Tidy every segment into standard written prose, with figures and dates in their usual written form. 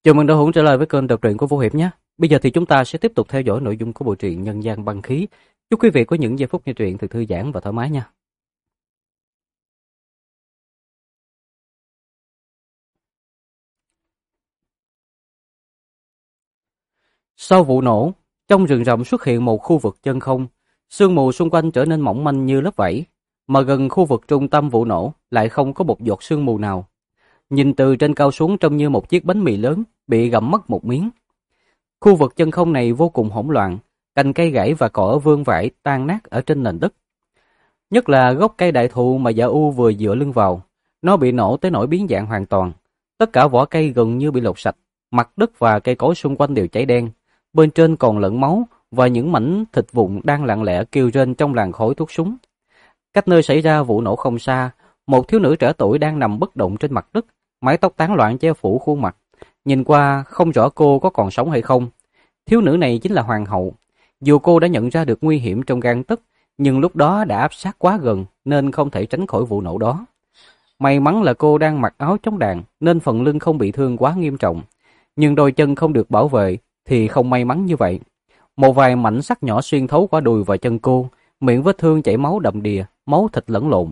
Chào mừng đã hưởng trở lại với kênh đọc truyện của Vũ Hiệp nhé. Bây giờ thì chúng ta sẽ tiếp tục theo dõi nội dung của bộ truyện Nhân gian băng khí. Chúc quý vị có những giây phút nghe truyện thật thư giãn và thoải mái nha. Sau vụ nổ, trong rừng rậm xuất hiện một khu vực chân không, sương mù xung quanh trở nên mỏng manh như lớp vảy, mà gần khu vực trung tâm vụ nổ lại không có một giọt sương mù nào. Nhìn từ trên cao xuống trông như một chiếc bánh mì lớn bị gặm mất một miếng. Khu vực chân không này vô cùng hỗn loạn, cành cây gãy và cỏ vương vãi tan nát ở trên nền đất. Nhất là gốc cây đại thụ mà Dạ U vừa dựa lưng vào, nó bị nổ tới nỗi biến dạng hoàn toàn. Tất cả vỏ cây gần như bị lột sạch, mặt đất và cây cối xung quanh đều cháy đen, bên trên còn lẫn máu và những mảnh thịt vụn đang lặng lẽ kêu rên trong làn khói thuốc súng. Cách nơi xảy ra vụ nổ không xa, một thiếu nữ trẻ tuổi đang nằm bất động trên mặt đất, mái tóc tán loạn che phủ khuôn mặt. Nhìn qua không rõ cô có còn sống hay không. Thiếu nữ này chính là Hoàng hậu. Dù cô đã nhận ra được nguy hiểm trong gang tấc, nhưng lúc đó đã áp sát quá gần nên không thể tránh khỏi vụ nổ đó. May mắn là cô đang mặc áo chống đạn nên phần lưng không bị thương quá nghiêm trọng. Nhưng đôi chân không được bảo vệ thì không may mắn như vậy. Một vài mảnh sắt nhỏ xuyên thấu qua đùi và chân cô, miệng vết thương chảy máu đầm đìa, máu thịt lẫn lộn.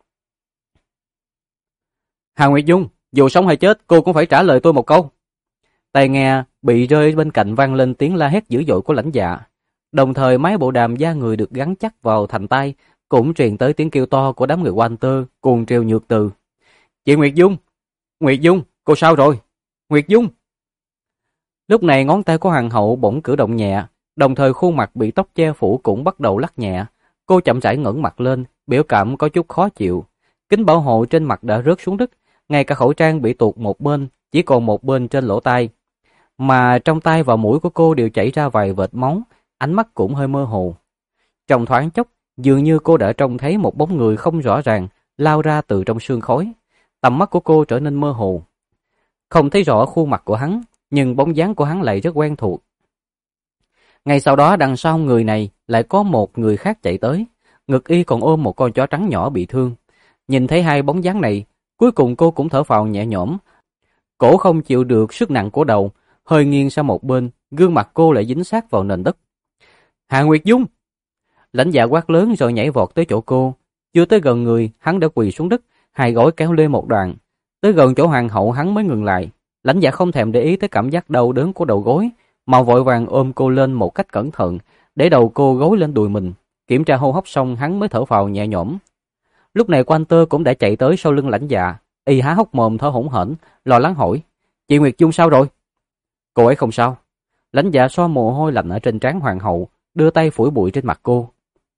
Hà Nguyệt Dung, dù sống hay chết cô cũng phải trả lời tôi một câu. Tai nghe bị rơi bên cạnh vang lên tiếng la hét dữ dội của Lãnh Dạ. Đồng thời máy bộ đàm da người được gắn chắc vào thành tay cũng truyền tới tiếng kêu to của đám người quan tơ cuồng trêu nhược từ. Chị Nguyệt Dung! Nguyệt Dung! Cô sao rồi? Nguyệt Dung! Lúc này ngón tay của Hoàng hậu bỗng cử động nhẹ, đồng thời khuôn mặt bị tóc che phủ cũng bắt đầu lắc nhẹ. Cô chậm rãi ngẩng mặt lên, biểu cảm có chút khó chịu. Kính bảo hộ trên mặt đã rớt xuống đất, ngay cả khẩu trang bị tuột một bên, chỉ còn một bên trên lỗ tai. Mà trong tai và mũi của cô đều chảy ra vài vệt máu, ánh mắt cũng hơi mơ hồ. Trong thoáng chốc, dường như cô đã trông thấy một bóng người không rõ ràng lao ra từ trong sương khói. Tầm mắt của cô trở nên mơ hồ. Không thấy rõ khuôn mặt của hắn, nhưng bóng dáng của hắn lại rất quen thuộc. Ngay sau đó đằng sau người này lại có một người khác chạy tới, ngực y còn ôm một con chó trắng nhỏ bị thương. Nhìn thấy hai bóng dáng này, cuối cùng cô cũng thở phào nhẹ nhõm. Cổ không chịu được sức nặng của đầu, hơi nghiêng sang một bên, gương mặt cô lại dính sát vào nền đất. Hà Nguyệt Dung! Lãnh Dạ quát lớn rồi nhảy vọt tới chỗ cô. Chưa tới gần người, hắn đã quỳ xuống đất, hai gối kéo lê một đoạn. Tới gần chỗ Hoàng hậu hắn mới ngừng lại. Lãnh Dạ không thèm để ý tới cảm giác đau đớn của đầu gối, mà vội vàng ôm cô lên một cách cẩn thận, để đầu cô gối lên đùi mình. Kiểm tra hô hấp xong hắn mới thở phào nhẹ nhõm. Lúc này Quan Tơ cũng đã chạy tới sau lưng Lãnh Dạ, y há hốc mồm thở hổn hển, lo lắng hỏi: Chị Nguyệt Dung sao rồi? Cô ấy không sao. Lãnh Dạ xoa mồ hôi lạnh ở trên trán Hoàng hậu, đưa tay phủi bụi trên mặt cô.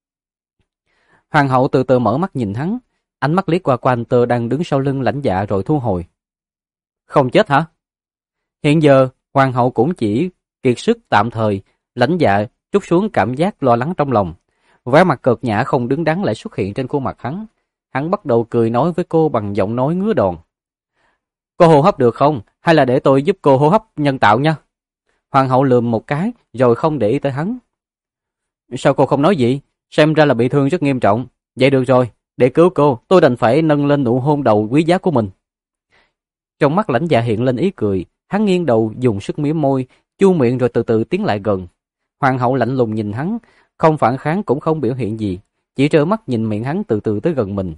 Hoàng hậu từ từ mở mắt nhìn hắn, ánh mắt liếc qua Quan Tơ đang đứng sau lưng Lãnh Dạ rồi thu hồi. Không chết hả? Hiện giờ Hoàng hậu cũng chỉ kiệt sức tạm thời. Lãnh Dạ trút xuống cảm giác lo lắng trong lòng. Vẻ mặt cợt nhã không đứng đắn lại xuất hiện trên khuôn mặt hắn. Hắn bắt đầu cười nói với cô bằng giọng nói ngứa đòn. Cô hô hấp được không? Hay là để tôi giúp cô hô hấp nhân tạo nha? Hoàng hậu lườm một cái rồi không để ý tới hắn. Sao cô không nói gì? Xem ra là bị thương rất nghiêm trọng. Vậy được rồi, để cứu cô, tôi đành phải nâng lên nụ hôn đầu quý giá của mình. Trong mắt Lãnh Dạ hiện lên ý cười, hắn nghiêng đầu dùng sức mím môi, chu miệng rồi từ từ tiến lại gần. Hoàng hậu lạnh lùng nhìn hắn, không phản kháng cũng không biểu hiện gì, chỉ trơ mắt nhìn miệng hắn từ từ tới gần mình.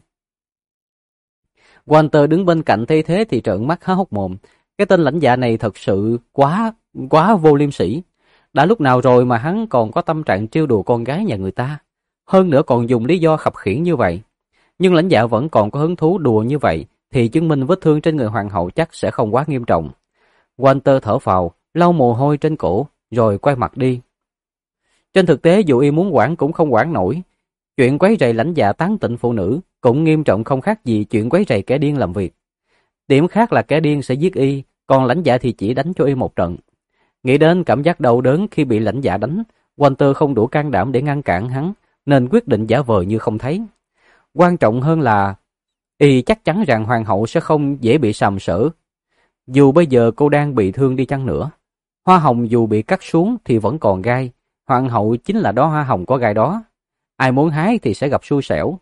Walter đứng bên cạnh thấy thế thì trợn mắt há hốc mồm. Cái tên Lãnh Dạ này thật sự quá vô liêm sỉ. Đã lúc nào rồi mà hắn còn có tâm trạng trêu đùa con gái nhà người ta, hơn nữa còn dùng lý do khập khiễng như vậy. Nhưng Lãnh Dạ vẫn còn có hứng thú đùa như vậy, thì chứng minh vết thương trên người hoàng hậu chắc sẽ không quá nghiêm trọng. Walter thở phào, lau mồ hôi trên cổ, rồi quay mặt đi. Trên thực tế dù y muốn quản cũng không quản nổi. Chuyện quấy rầy Lãnh Dạ tán tỉnh phụ nữ cũng nghiêm trọng không khác gì chuyện quấy rầy kẻ điên làm việc. Điểm khác là kẻ điên sẽ giết y, còn Lãnh Dạ thì chỉ đánh cho y một trận. Nghĩ đến cảm giác đau đớn khi bị Lãnh Dạ đánh, Walter không đủ can đảm để ngăn cản hắn, nên quyết định giả vờ như không thấy. Quan trọng hơn là y chắc chắn rằng hoàng hậu sẽ không dễ bị sàm sỡ. Dù bây giờ cô đang bị thương đi chăng nữa, hoa hồng dù bị cắt xuống thì vẫn còn gai. Hoàng hậu chính là đóa hoa hồng có gai đó. Ai muốn hái thì sẽ gặp xui xẻo.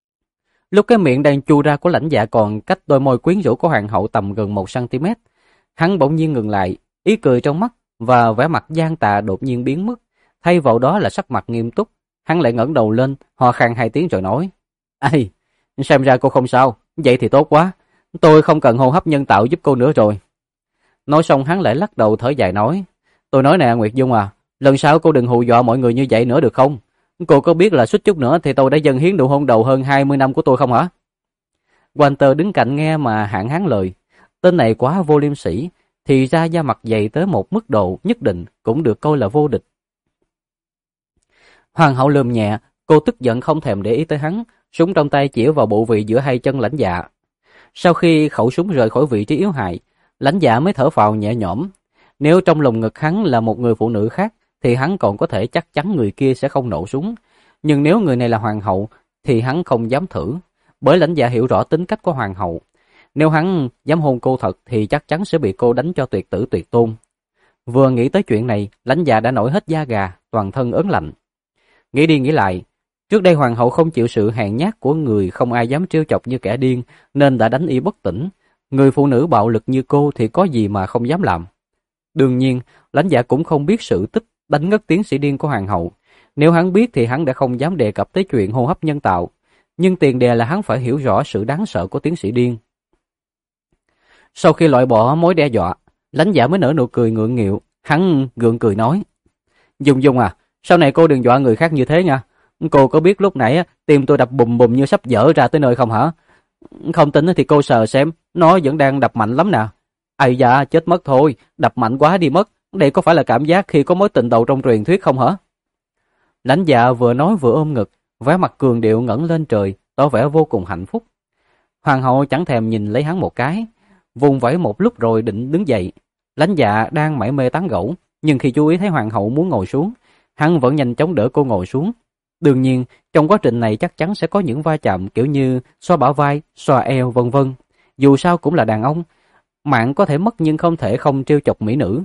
Lúc cái miệng đang chu ra của Lãnh Dạ còn cách đôi môi quyến rũ của hoàng hậu tầm gần 1 cm, Hắn bỗng nhiên ngừng lại, ý cười trong mắt và vẻ mặt gian tà đột nhiên biến mất, thay vào đó là sắc mặt nghiêm túc. Hắn lại ngẩng đầu lên, ho khan 2 tiếng rồi nói: "Ai, xem ra cô không sao, vậy thì tốt quá. Tôi không cần hô hấp nhân tạo giúp cô nữa rồi." Nói xong hắn lại lắc đầu thở dài nói: "Tôi nói nè Nguyệt Dung à, lần sau cô đừng hù dọa mọi người như vậy nữa được không? Cô có biết là suýt chút nữa thì tôi đã dâng hiến nụ hôn đầu hơn 20 năm của tôi không hả?" Walter đứng cạnh nghe mà hạn hán lời. Tên này quá vô liêm sỉ, thì ra da mặt dày tới một mức độ nhất định cũng được coi là vô địch. Hoàng hậu lườm nhẹ, cô tức giận không thèm để ý tới hắn, súng trong tay chĩa vào bộ vị giữa hai chân Lãnh Dạ. Sau khi khẩu súng rời khỏi vị trí yếu hại, Lãnh Dạ mới thở phào nhẹ nhõm. Nếu trong lồng ngực hắn là một người phụ nữ khác, thì hắn còn có thể chắc chắn người kia sẽ không nổ súng. Nhưng nếu người này là hoàng hậu, thì hắn không dám thử, bởi Lãnh Dạ hiểu rõ tính cách của hoàng hậu. Nếu hắn dám hôn cô thật thì chắc chắn sẽ bị cô đánh cho tuyệt tử tuyệt tôn. Vừa nghĩ tới chuyện này, Lãnh Dạ đã nổi hết da gà, toàn thân ớn lạnh. Nghĩ đi nghĩ lại, trước đây hoàng hậu không chịu sự hèn nhát của người không ai dám trêu chọc như kẻ điên, nên đã đánh y bất tỉnh. Người phụ nữ bạo lực như cô thì có gì mà không dám làm. Đương nhiên, Lãnh Dạ cũng không biết sự tích đánh ngất tiến sĩ điên của hoàng hậu. Nếu hắn biết thì hắn đã không dám đề cập tới chuyện hô hấp nhân tạo. Nhưng tiền đề là hắn phải hiểu rõ sự đáng sợ của tiến sĩ điên. Sau khi loại bỏ mối đe dọa, Lãnh Dạ mới nở nụ cười ngượng nghịu. Hắn gượng cười nói: Dung Dung à, sau này cô đừng dọa người khác như thế nha. Cô có biết lúc nãy tim tôi đập bùm bùm như sắp vỡ ra tới nơi không hả? Không tin thì cô sờ xem, nó vẫn đang đập mạnh lắm nè. Ây da, chết mất thôi, đập mạnh quá đi mất. Đây có phải là cảm giác khi có mối tình đầu trong truyền thuyết không hả? Lãnh Dạ vừa nói vừa ôm ngực, vẻ mặt cường điệu ngẩng lên trời, tỏ vẻ vô cùng hạnh phúc. Hoàng hậu chẳng thèm nhìn lấy hắn một cái, vùng vẫy một lúc rồi định đứng dậy. Lãnh Dạ đang mải mê tán gẫu, nhưng khi chú ý thấy hoàng hậu muốn ngồi xuống, hắn vẫn nhanh chóng đỡ cô ngồi xuống. Đương nhiên, trong quá trình này chắc chắn sẽ có những va chạm kiểu như xoa bả vai, xoa eo vân vân. Dù sao cũng là đàn ông, mạng có thể mất nhưng không thể không trêu chọc mỹ nữ.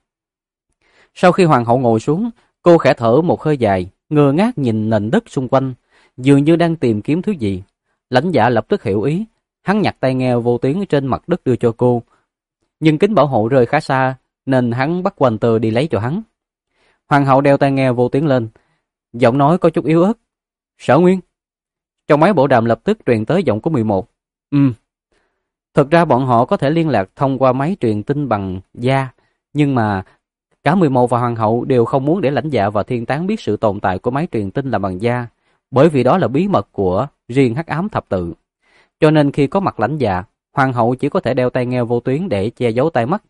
Sau khi hoàng hậu ngồi xuống, cô khẽ thở một hơi dài, ngơ ngác nhìn nền đất xung quanh, dường như đang tìm kiếm thứ gì. Lãnh Dạ lập tức hiểu ý, hắn nhặt tai nghe vô tiếng trên mặt đất đưa cho cô. Nhưng kính bảo hộ rơi khá xa, nên hắn bắt Walter đi lấy cho hắn. Hoàng hậu đeo tai nghe vô tiếng lên, giọng nói có chút yếu ớt. Sở Nguyên. Trong máy bộ đàm lập tức truyền tới giọng của 11. Thực ra bọn họ có thể liên lạc thông qua máy truyền tin bằng da, nhưng mà cả 11 và hoàng hậu đều không muốn để Lãnh Dạ và Thiên Tán biết sự tồn tại của máy truyền tin là bằng da, bởi vì đó là bí mật của riêng Hắc Ám Thập Tự. Cho nên khi có mặt Lãnh Dạ, hoàng hậu chỉ có thể đeo tai nghe vô tuyến để che giấu tai mắt.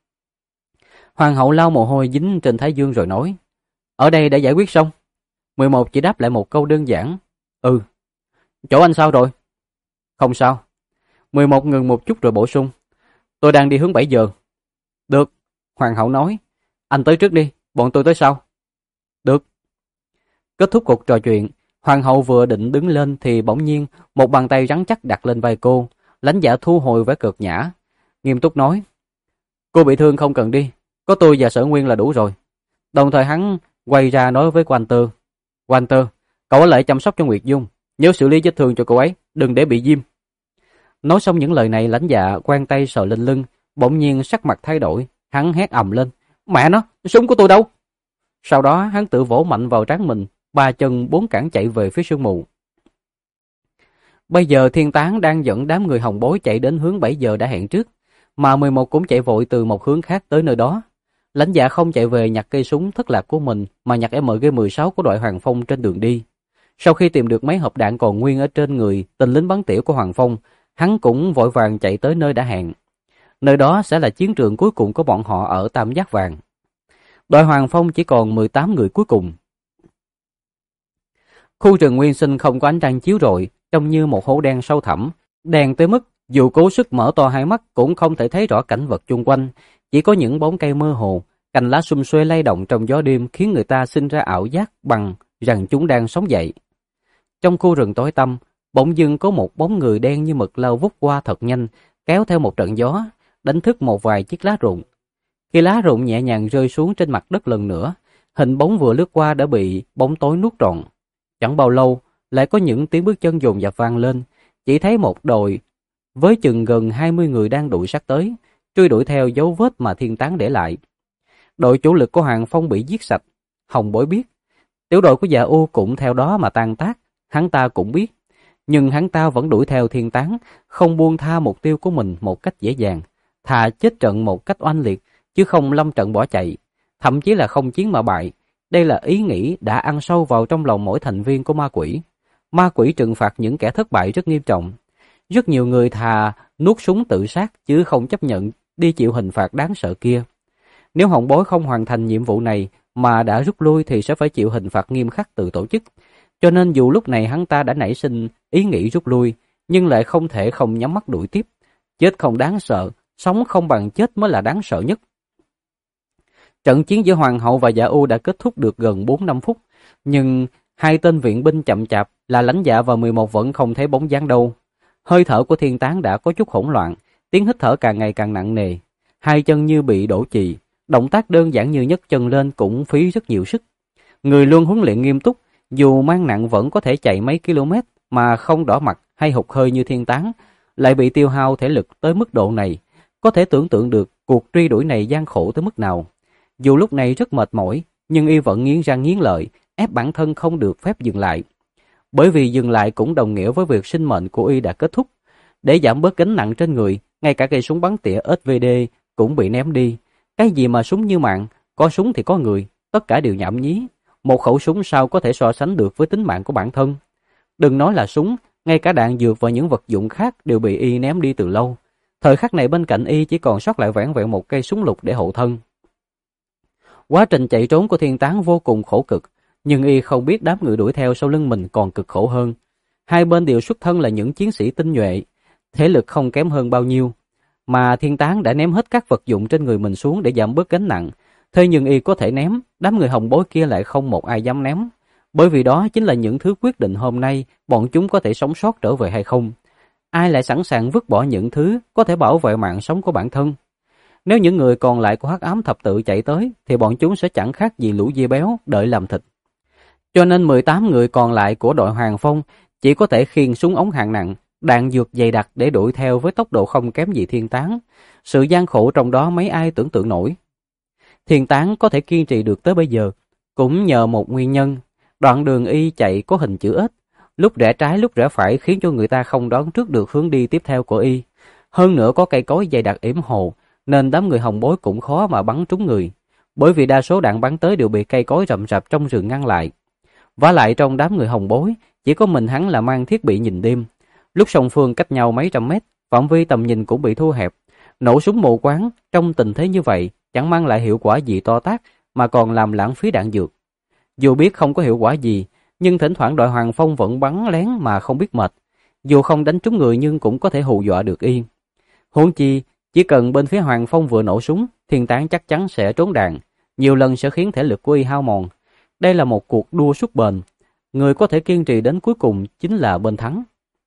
Hoàng hậu lau mồ hôi dính trên thái dương rồi nói: Ở đây đã giải quyết xong. 11 chỉ đáp lại một câu đơn giản: Ừ. Chỗ anh sao rồi? Không sao. 11 ngừng một chút rồi bổ sung: Tôi đang đi hướng 7 giờ. Được, hoàng hậu nói. Anh tới trước đi, bọn tôi tới sau. Được. Kết thúc cuộc trò chuyện, hoàng hậu vừa định đứng lên thì bỗng nhiên một bàn tay rắn chắc đặt lên vai cô. Lãnh Dạ thu hồi vẻ cợt nhã, nghiêm túc nói: Cô bị thương không cần đi, có tôi và Sở Nguyên là đủ rồi. Đồng thời hắn quay ra nói với Walter: Walter, cậu ở lại chăm sóc cho Nguyệt Dung, nhớ xử lý vết thương cho cô ấy, đừng để bị viêm. Nói xong những lời này, Lãnh Dạ quang tay sờ lên lưng, bỗng nhiên sắc mặt thay đổi, hắn hét ầm lên: Mẹ nó, súng của tôi đâu? Sau đó hắn tự vỗ mạnh vào trán mình, 3 chân 4 cẳng chạy về phía sương mù. Bây giờ Thiên Tán đang dẫn đám người hồng bối chạy đến hướng 7 giờ đã hẹn trước, mà 11 cũng chạy vội từ một hướng khác tới nơi đó. Lãnh Dạ không chạy về nhặt cây súng thất lạc của mình, mà nhặt MG16 của đội Hoàng Phong trên đường đi. Sau khi tìm được mấy hộp đạn còn nguyên ở trên người tên lính bắn tỉa của Hoàng Phong, hắn cũng vội vàng chạy tới nơi đã hẹn. Nơi đó sẽ là chiến trường cuối cùng của bọn họ ở Tam Giác Vàng. Đội Hoàng Phong chỉ còn 18 người cuối cùng. Khu rừng nguyên sinh không có ánh trăng chiếu rọi, trông như một hố đen sâu thẳm, đen tới mức dù cố sức mở to hai mắt cũng không thể thấy rõ cảnh vật chung quanh, chỉ có những bóng cây mơ hồ, cành lá sum xuê lay động trong gió đêm khiến người ta sinh ra ảo giác rằng chúng đang sống dậy. Trong khu rừng tối tăm, bỗng dưng có một bóng người đen như mực lao vút qua thật nhanh, kéo theo một trận gió, đánh thức một vài chiếc lá rụng. Khi lá rụng nhẹ nhàng rơi xuống trên mặt đất lần nữa, hình bóng vừa lướt qua đã bị bóng tối nuốt trọn. Chẳng bao lâu, lại có những tiếng bước chân dồn dập vang lên, chỉ thấy một đội với chừng gần 20 người đang đuổi sát tới. truy đuổi theo dấu vết mà Thiên Tán để lại. Đội chủ lực của Hoàng Phong bị giết sạch, Hồng Bối biết. Tiểu đội của Dạ U cũng theo đó mà tan tác, hắn ta cũng biết. Nhưng hắn ta vẫn đuổi theo Thiên Tán, không buông tha mục tiêu của mình một cách dễ dàng. Thà chết trận một cách oanh liệt, chứ không lâm trận bỏ chạy. Thậm chí là không chiến mà bại. Đây là ý nghĩ đã ăn sâu vào trong lòng mỗi thành viên của ma quỷ. Ma quỷ trừng phạt những kẻ thất bại rất nghiêm trọng. Rất nhiều người thà nuốt súng tự sát chứ không chấp nhận đi chịu hình phạt đáng sợ kia. Nếu Hồng Bối không hoàn thành nhiệm vụ này mà đã rút lui thì sẽ phải chịu hình phạt nghiêm khắc từ tổ chức. Cho nên dù lúc này hắn ta đã nảy sinh ý nghĩ rút lui, nhưng lại không thể không nhắm mắt đuổi tiếp. Chết không đáng sợ, sống không bằng chết mới là đáng sợ nhất. Trận chiến giữa Hoàng hậu và Dạ U đã kết thúc được gần 4-5 phút, nhưng hai tên viện binh chậm chạp là Lãnh Dạ và 11 vẫn không thấy bóng dáng đâu. Hơi thở của Thiên Tán đã có chút hỗn loạn, tiếng hít thở càng ngày càng nặng nề. Hai chân như bị đổ chì, động tác đơn giản như nhấc chân lên cũng phí rất nhiều sức. Người luôn huấn luyện nghiêm túc, dù mang nặng vẫn có thể chạy mấy km mà không đỏ mặt hay hụt hơi như Thiên Tán, lại bị tiêu hao thể lực tới mức độ này. Có thể tưởng tượng được cuộc truy đuổi này gian khổ tới mức nào. Dù lúc này rất mệt mỏi, nhưng y vẫn nghiến răng nghiến lợi, ép bản thân không được phép dừng lại. Bởi vì dừng lại cũng đồng nghĩa với việc sinh mệnh của y đã kết thúc. Để giảm bớt gánh nặng trên người, ngay cả cây súng bắn tỉa SVD cũng bị ném đi. Cái gì mà súng như mạng, có súng thì có người, tất cả đều nhảm nhí. Một khẩu súng sao có thể so sánh được với tính mạng của bản thân. Đừng nói là súng, ngay cả đạn dược và những vật dụng khác đều bị y ném đi từ lâu. Thời khắc này bên cạnh y chỉ còn sót lại vẻn vẹn một cây súng lục để hộ thân. Quá trình chạy trốn của Thiên Tán vô cùng khổ cực, nhưng y không biết đám người đuổi theo sau lưng mình còn cực khổ hơn. Hai bên đều xuất thân là những chiến sĩ tinh nhuệ, thể lực không kém hơn bao nhiêu, mà Thiên Tán đã ném hết các vật dụng trên người mình xuống để giảm bớt gánh nặng. Thế nhưng y có thể ném, đám người Hồng Bối kia lại không một ai dám ném, bởi vì đó chính là những thứ quyết định hôm nay bọn chúng có thể sống sót trở về hay không. Ai lại sẵn sàng vứt bỏ những thứ có thể bảo vệ mạng sống của bản thân? Nếu những người còn lại của Hắc Ám Thập Tự chạy tới thì bọn chúng sẽ chẳng khác gì lũ dê béo đợi làm thịt. Cho nên 18 người còn lại của đội Hoàng Phong chỉ có thể khiêng súng ống hạng nặng, đạn dược dày đặc để đuổi theo với tốc độ không kém gì Thiên Tán. Sự gian khổ trong đó mấy ai tưởng tượng nổi. Thiên Tán có thể kiên trì được tới bây giờ cũng nhờ một nguyên nhân. Đoạn đường y chạy có hình chữ S, lúc rẽ trái lúc rẽ phải khiến cho người ta không đoán trước được hướng đi tiếp theo của y. Hơn nữa có cây cối dày đặc yểm hồ, nên đám người Hồng Bối cũng khó mà bắn trúng người, bởi vì đa số đạn bắn tới đều bị cây cối rậm rạp trong rừng ngăn lại. Vả lại trong đám người Hồng Bối, chỉ có mình hắn là mang thiết bị nhìn đêm. Lúc song phương cách nhau mấy trăm mét, phạm vi tầm nhìn cũng bị thu hẹp. Nổ súng mù quáng trong tình thế như vậy chẳng mang lại hiệu quả gì to tát, mà còn làm lãng phí đạn dược. Dù biết không có hiệu quả gì, nhưng thỉnh thoảng đội Hoàng Phong vẫn bắn lén mà không biết mệt. Dù không đánh trúng người nhưng cũng có thể hù dọa được y. Huống chi, chỉ cần bên phía Hoàng Phong vừa nổ súng, Thiên Tán chắc chắn sẽ trốn đạn, nhiều lần sẽ khiến thể lực của y hao mòn. Đây là một cuộc đua suốt bền, người có thể kiên trì đến cuối cùng chính là bên thắng.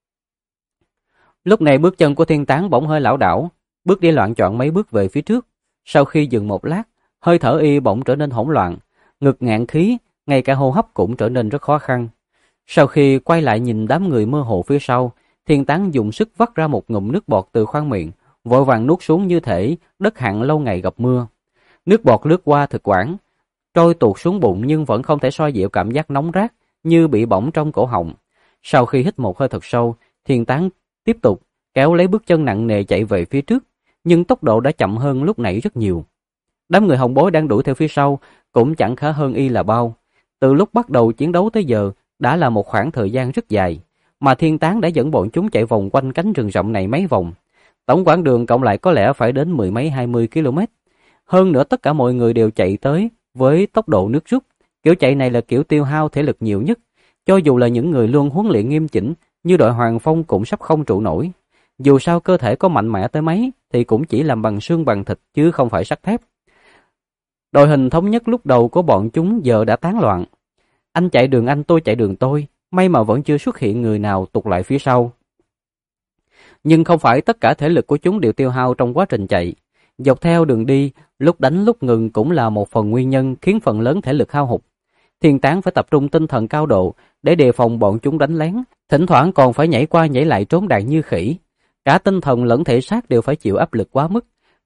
Lúc này bước chân của Thiên Tán bỗng hơi lảo đảo, bước đi loạn choạng mấy bước về phía trước. Sau khi dừng một lát, hơi thở y bỗng trở nên hỗn loạn, ngực ngạn khí, ngay cả hô hấp cũng trở nên rất khó khăn. Sau khi quay lại nhìn đám người mơ hồ phía sau, Thiên Tán dùng sức vắt ra một ngụm nước bọt từ khoang miệng, vội vàng nuốt xuống như thể đất hạn lâu ngày gặp mưa. Nước bọt lướt qua thực quản, trôi tuột xuống bụng nhưng vẫn không thể xoa dịu cảm giác nóng rát như bị bỏng trong cổ họng. Sau khi hít một hơi thật sâu, Thiên Tán tiếp tục kéo lấy bước chân nặng nề chạy về phía trước, nhưng tốc độ đã chậm hơn lúc nãy rất nhiều. Đám người Hồng Bối đang đuổi theo phía sau cũng chẳng khá hơn y là bao. Từ lúc bắt đầu chiến đấu tới giờ đã là một khoảng thời gian rất dài, mà Thiên Tán đã dẫn bọn chúng chạy vòng quanh cánh rừng rậm này mấy vòng. Tổng quãng đường cộng lại có lẽ phải đến 10 mấy 20 km. Hơn nữa tất cả mọi người đều chạy tới với tốc độ nước rút. Kiểu chạy này là kiểu tiêu hao thể lực nhiều nhất. Cho dù là những người luôn huấn luyện nghiêm chỉnh như đội Hoàng Phong cũng sắp không trụ nổi. Dù sao cơ thể có mạnh mẽ tới mấy thì cũng chỉ làm bằng xương bằng thịt chứ không phải sắt thép. Đội hình thống nhất lúc đầu của bọn chúng giờ đã tán loạn. Anh chạy đường anh, tôi chạy đường tôi. May mà vẫn chưa xuất hiện người nào tụt lại phía sau. Nhưng không phải tất cả thể lực của chúng đều tiêu hao trong quá trình chạy. Dọc theo đường đi, lúc đánh lúc ngừng cũng là một phần nguyên nhân khiến phần lớn thể lực hao hụt. Thiên Tán phải tập trung tinh thần cao độ để đề phòng bọn chúng đánh lén, thỉnh thoảng còn phải nhảy qua nhảy lại trốn đạn như khỉ. Cả tinh thần lẫn thể xác đều phải chịu áp lực quá mức,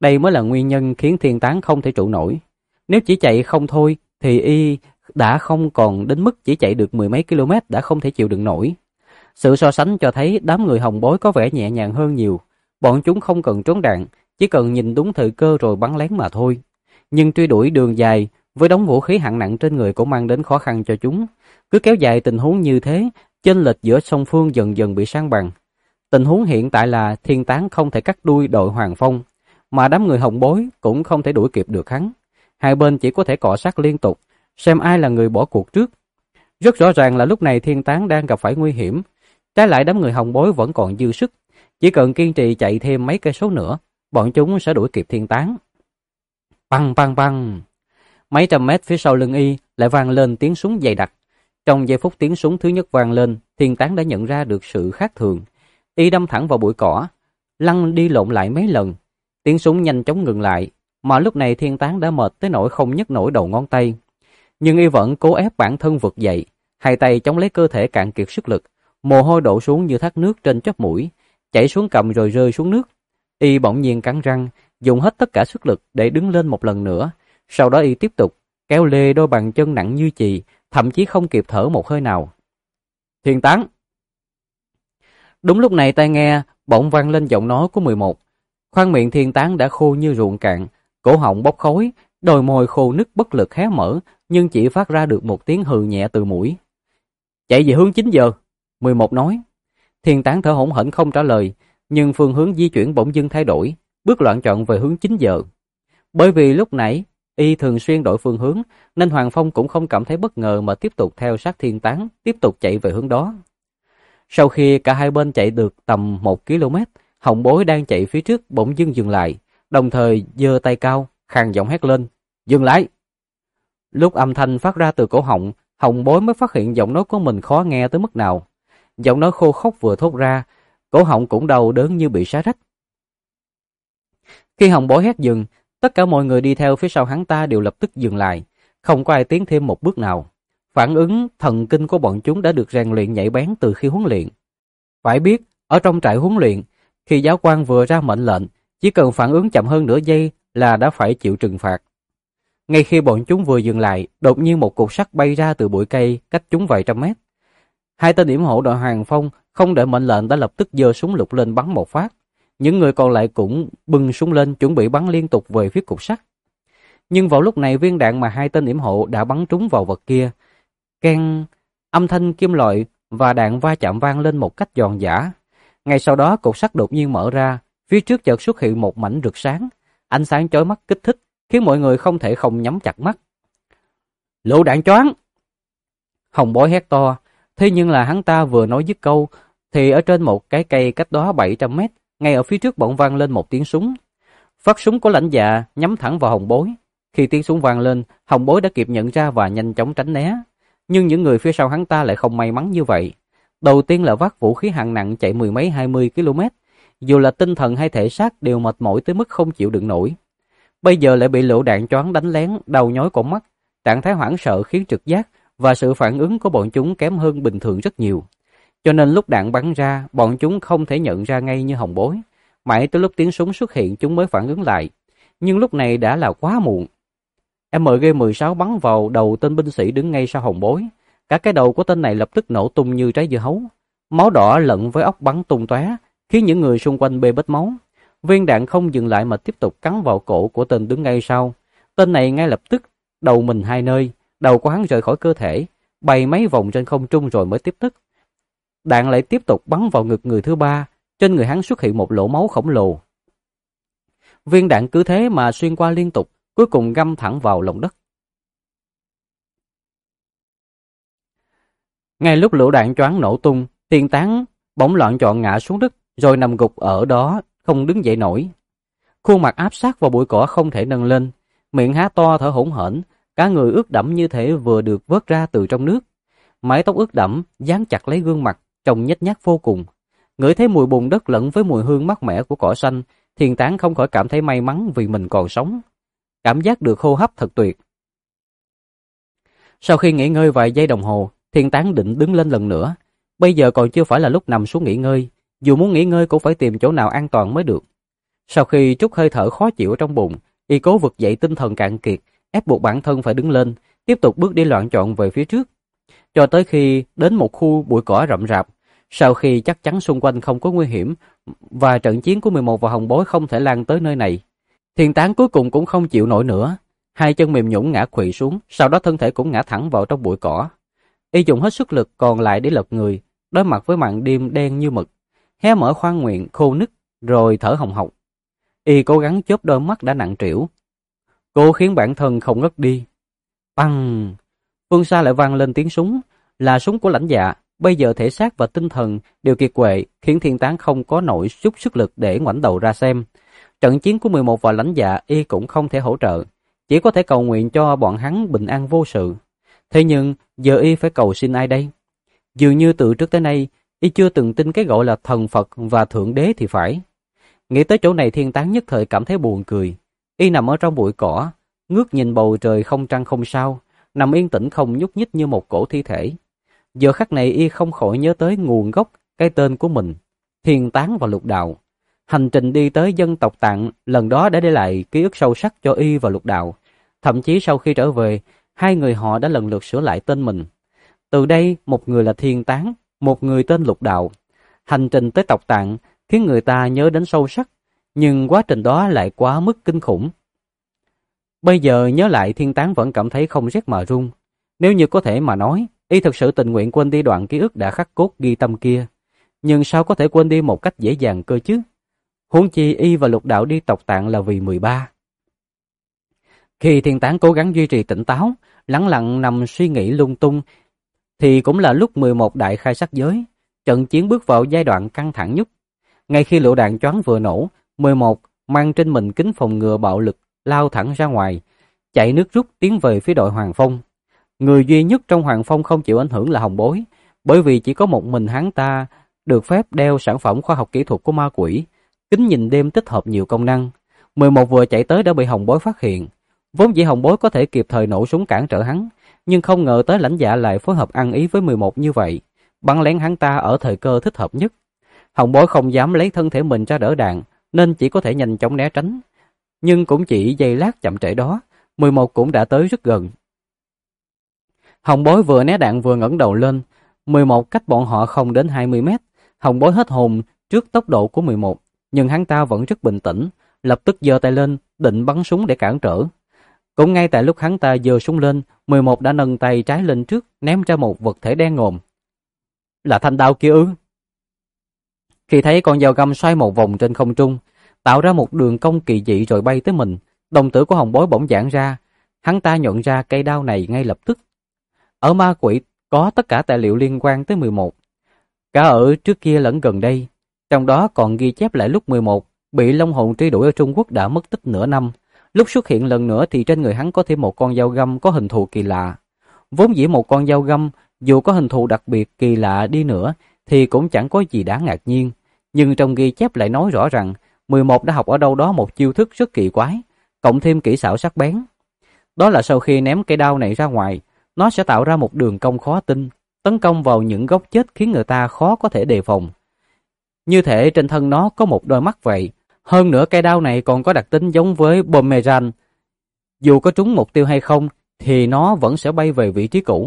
Đây mới là nguyên nhân khiến Thiên Tán không thể trụ nổi. Nếu chỉ chạy không thôi thì y đã không còn đến mức chỉ chạy được 10 mấy km đã không thể chịu đựng nổi. Sự so sánh cho thấy đám người Hồng Bối có vẻ nhẹ nhàng hơn nhiều. Bọn chúng không cần trốn đạn, chỉ cần nhìn đúng thời cơ rồi bắn lén mà thôi. Nhưng truy đuổi đường dài với đống vũ khí hạng nặng trên người cũng mang đến khó khăn cho chúng. Cứ kéo dài tình huống như thế, chênh lệch giữa song phương dần dần bị san bằng. Tình huống hiện tại là Thiên Tán không thể cắt đuôi đội Hoàng Phong, mà đám người Hồng Bối cũng không thể đuổi kịp được hắn. Hai bên chỉ có thể cọ sát liên tục, xem ai là người bỏ cuộc trước. Rất rõ ràng là lúc này Thiên Tán đang gặp phải nguy hiểm. Trái lại đám người Hồng Bối vẫn còn dư sức, chỉ cần kiên trì chạy thêm mấy cây số nữa, bọn chúng sẽ đuổi kịp Thiên Tán. Băng băng băng. Mấy trăm mét phía sau lưng y lại vang lên tiếng súng dày đặc. Trong giây phút tiếng súng thứ nhất vang lên, Thiên Tán đã nhận ra được sự khác thường. Y đâm thẳng vào bụi cỏ, lăn đi lộn lại mấy lần. Tiếng súng nhanh chóng ngừng lại, mà lúc này Thiên Tán đã mệt tới nỗi không nhấc nổi đầu ngón tay. Nhưng y vẫn cố ép bản thân vực dậy, hai tay chống lấy cơ thể cạn kiệt sức lực, mồ hôi đổ xuống như thác nước trên chóp mũi, chảy xuống cằm rồi rơi xuống nước. Y bỗng nhiên cắn răng, dùng hết tất cả sức lực để đứng lên một lần nữa. Sau đó y tiếp tục kéo lê đôi bàn chân nặng như chì, thậm chí không kịp thở một hơi nào. Thiên Tán. Đúng lúc này tai nghe bỗng vang lên giọng nói của 11. Khoang miệng Thiên Tán đã khô như ruộng cạn, cổ họng bốc khói, đôi môi khô nứt bất lực hé mở, nhưng chỉ phát ra được một tiếng hừ nhẹ từ mũi. Chạy về hướng 9 giờ, 11 nói. Thiên Tán thở hổn hển không trả lời, nhưng phương hướng di chuyển bỗng dưng thay đổi, bước loạn trọn về hướng 9 giờ. Bởi vì lúc nãy y thường xuyên đổi phương hướng, nên Hoàng Phong cũng không cảm thấy bất ngờ mà tiếp tục theo sát Thiên Tán, tiếp tục chạy về hướng đó. Sau khi cả hai bên chạy được tầm 1 km, Hồng Bối đang chạy phía trước bỗng dưng dừng lại, đồng thời giơ tay cao, khàn giọng hét lên, dừng lại. Lúc âm thanh phát ra từ cổ họng, Hồng Bối mới phát hiện giọng nói của mình khó nghe tới mức nào. Giọng nói khô khốc vừa thốt ra, cổ họng cũng đau đớn như bị xé rách. Khi Hồng Bối hét dừng, tất cả mọi người đi theo phía sau hắn ta đều lập tức dừng lại, không có ai tiến thêm một bước nào. Phản ứng thần kinh của bọn chúng đã được rèn luyện nhạy bén từ khi huấn luyện. Phải biết, ở trong trại huấn luyện, khi giáo quan vừa ra mệnh lệnh, chỉ cần phản ứng chậm hơn nửa giây là đã phải chịu trừng phạt. Ngay khi bọn chúng vừa dừng lại, đột nhiên một cục sắt bay ra từ bụi cây cách chúng vài trăm mét. Hai tên yểm hộ đội Hoàng Phong không đợi mệnh lệnh đã lập tức giơ súng lục lên bắn một phát. Những người còn lại cũng bưng súng lên chuẩn bị bắn liên tục về phía cục sắt. Nhưng vào lúc này viên đạn mà hai tên yểm hộ đã bắn trúng vào vật kia. Keng, âm thanh kim loại và đạn va chạm vang lên một cách giòn giã. Ngay sau đó cục sắt đột nhiên mở ra, phía trước chợt xuất hiện một mảnh rực sáng, ánh sáng chói mắt kích thích, khiến mọi người không thể không nhắm chặt mắt. Lựu đạn choáng! Hồng Bối hét to, thế nhưng là hắn ta vừa nói dứt câu, thì ở trên một cái cây cách đó 700 mét, ngay ở phía trước bỗng vang lên một tiếng súng. Phát súng của Lãnh Dạ nhắm thẳng vào Hồng Bối. Khi tiếng súng vang lên, Hồng Bối đã kịp nhận ra và nhanh chóng tránh né. Nhưng những người phía sau hắn ta lại không may mắn như vậy. Đầu tiên là vác vũ khí hạng nặng chạy 10 mấy 20 km, dù là tinh thần hay thể xác đều mệt mỏi tới mức không chịu đựng nổi. Bây giờ lại bị lựu đạn choáng đánh lén, đau nhói con mắt, trạng thái hoảng sợ khiến trực giác và sự phản ứng của bọn chúng kém hơn bình thường rất nhiều. Cho nên lúc đạn bắn ra, bọn chúng không thể nhận ra ngay như Hồng Bối. Mãi tới lúc tiếng súng xuất hiện chúng mới phản ứng lại. Nhưng lúc này đã là quá muộn. MG-16 bắn vào đầu tên binh sĩ đứng ngay sau Hồng Bối. Cả cái đầu của tên này lập tức nổ tung như trái dưa hấu. Máu đỏ lẫn với óc bắn tung tóe, khiến những người xung quanh bê bết máu. Viên đạn không dừng lại mà tiếp tục cắn vào cổ của tên đứng ngay sau. Tên này ngay lập tức đầu mình hai nơi, đầu của hắn rời khỏi cơ thể, bay mấy vòng trên không trung rồi mới tiếp tức. Đạn lại tiếp tục bắn vào ngực người thứ ba, trên người hắn xuất hiện một lỗ máu khổng lồ. Viên đạn cứ thế mà xuyên qua liên tục, cuối cùng găm thẳng vào lòng đất. Ngay lúc lựu đạn choáng nổ tung, Thiên Tán bỗng loạn trọn ngã xuống đất, rồi nằm gục ở đó, không đứng dậy nổi. Khuôn mặt áp sát vào bụi cỏ không thể nâng lên, miệng há to thở hổn hển, cả người ướt đẫm như thể vừa được vớt ra từ trong nước. Mái tóc ướt đẫm dán chặt lấy gương mặt, trông nhếch nhác vô cùng. Ngửi thấy mùi bùn đất lẫn với mùi hương mát mẻ của cỏ xanh, Thiên Tán không khỏi cảm thấy may mắn vì mình còn sống. Cảm giác được hô hấp thật tuyệt. Sau khi nghỉ ngơi vài giây đồng hồ, Thiên Tán định đứng lên lần nữa. Bây giờ còn chưa phải là lúc nằm xuống nghỉ ngơi, dù muốn nghỉ ngơi cũng phải tìm chỗ nào an toàn mới được. Sau khi trút hơi thở khó chịu ở trong bụng, y cố vực dậy tinh thần cạn kiệt, ép buộc bản thân phải đứng lên, tiếp tục bước đi loạn trọn về phía trước, cho tới khi đến một khu bụi cỏ rậm rạp. Sau khi chắc chắn xung quanh không có nguy hiểm và trận chiến của 11 và Hồng Bối không thể lan tới nơi này, Thiên Tán cuối cùng cũng không chịu nổi nữa, hai chân mềm nhũn ngã khuỵu xuống, sau đó thân thể cũng ngã thẳng vào trong bụi cỏ. Y dùng hết sức lực còn lại để lật người, đối mặt với màn đêm đen như mực, hé mở khoang miệng khô nứt rồi thở hồng hộc. Y cố gắng chớp đôi mắt đã nặng trĩu, cố khiến bản thân không ngất đi. Băng! Phương xa lại vang lên tiếng súng, là súng của Lãnh Dạ. Bây giờ thể xác và tinh thần đều kiệt quệ, khiến Thiên Tán không có nổi chút sức lực để ngoảnh đầu ra xem. Trận chiến của 11 và Lãnh Dạ y cũng không thể hỗ trợ, chỉ có thể cầu nguyện cho bọn hắn bình an vô sự. Thế nhưng giờ y phải cầu xin ai đây? Dường như từ trước tới nay y chưa từng tin cái gọi là thần Phật và Thượng Đế thì phải. Nghĩ tới chỗ này, Thiên Tán nhất thời cảm thấy buồn cười. Y nằm ở trong bụi cỏ, ngước nhìn bầu trời không trăng không sao, nằm yên tĩnh không nhúc nhích như một cổ thi thể. Giờ khắc này y không khỏi nhớ tới nguồn gốc cái tên của mình, Thiên Tán và Lục Đạo. Hành trình đi tới dân tộc Tạng lần đó đã để lại ký ức sâu sắc cho y và Lục Đạo. Thậm chí sau khi trở về, hai người họ đã lần lượt sửa lại tên mình. Từ đây, một người là Thiên Tán, một người tên Lục Đạo. Hành trình tới tộc Tạng khiến người ta nhớ đến sâu sắc, nhưng quá trình đó lại quá mức kinh khủng. Bây giờ nhớ lại, Thiên Tán vẫn cảm thấy không rét mà run. Nếu như có thể mà nói, y thực sự tình nguyện quên đi đoạn ký ức đã khắc cốt ghi tâm kia. Nhưng sao có thể quên đi một cách dễ dàng cơ chứ? Huống chi y và Lục Đạo đi tộc Tạng là vì 13. Khi Thiên Tán cố gắng duy trì tỉnh táo, lẳng lặng nằm suy nghĩ lung tung, thì cũng là lúc 11 đại khai sát giới. Trận chiến bước vào giai đoạn căng thẳng nhất. Ngay khi lựu đạn choáng vừa nổ, 11 mang trên mình kính phòng ngừa bạo lực lao thẳng ra ngoài, chạy nước rút tiến về phía đội Hoàng Phong. Người duy nhất trong Hoàng Phong không chịu ảnh hưởng là Hồng Bối, bởi vì chỉ có một mình hắn ta được phép đeo sản phẩm khoa học kỹ thuật của ma quỷ, kính nhìn đêm tích hợp nhiều công năng. 11 vừa chạy tới đã bị Hồng Bối phát hiện. Vốn dĩ Hồng Bối có thể kịp thời nổ súng cản trở hắn, nhưng không ngờ tới Lãnh Dạ lại phối hợp ăn ý với 11 như vậy, bắn lén hắn ta ở thời cơ thích hợp nhất. Hồng Bối không dám lấy thân thể mình ra đỡ đạn, nên chỉ có thể nhanh chóng né tránh. Nhưng cũng chỉ giây lát chậm trễ đó, 11 cũng đã tới rất gần. Hồng Bối vừa né đạn vừa ngẩng đầu lên, 11 cách bọn họ không đến 20 mét. Hồng Bối hết hồn trước tốc độ của 11, nhưng hắn ta vẫn rất bình tĩnh, lập tức giơ tay lên, định bắn súng để cản trở. Cũng ngay tại lúc hắn ta giơ súng lên, 11 đã nâng tay trái lên trước, ném ra một vật thể đen ngòm. Là thanh đao kia ư? Khi thấy con dao găm xoay một vòng trên không trung, tạo ra một đường cong kỳ dị rồi bay tới mình, đồng tử của Hồng Bối bỗng giãn ra. Hắn ta nhận ra cây đao này ngay lập tức. Ở ma quỷ có tất cả tài liệu liên quan tới 11, cả ở trước kia lẫn gần đây. Trong đó còn ghi chép lại lúc 11 bị Long Hồn truy đuổi ở Trung Quốc đã mất tích nửa năm. Lúc xuất hiện lần nữa thì trên người hắn có thêm một con dao găm có hình thù kỳ lạ. Vốn dĩ một con dao găm dù có hình thù đặc biệt kỳ lạ đi nữa thì cũng chẳng có gì đáng ngạc nhiên. Nhưng trong ghi chép lại nói rõ rằng 11 đã học ở đâu đó một chiêu thức rất kỳ quái, cộng thêm kỹ xảo sắc bén. Đó là sau khi ném cây đao này ra ngoài, nó sẽ tạo ra một đường cong khó tin, tấn công vào những góc chết khiến người ta khó có thể đề phòng. Như thể trên thân nó có một đôi mắt vậy. Hơn nữa cây đao này còn có đặc tính giống với boomerang. Dù có trúng mục tiêu hay không thì nó vẫn sẽ bay về vị trí cũ.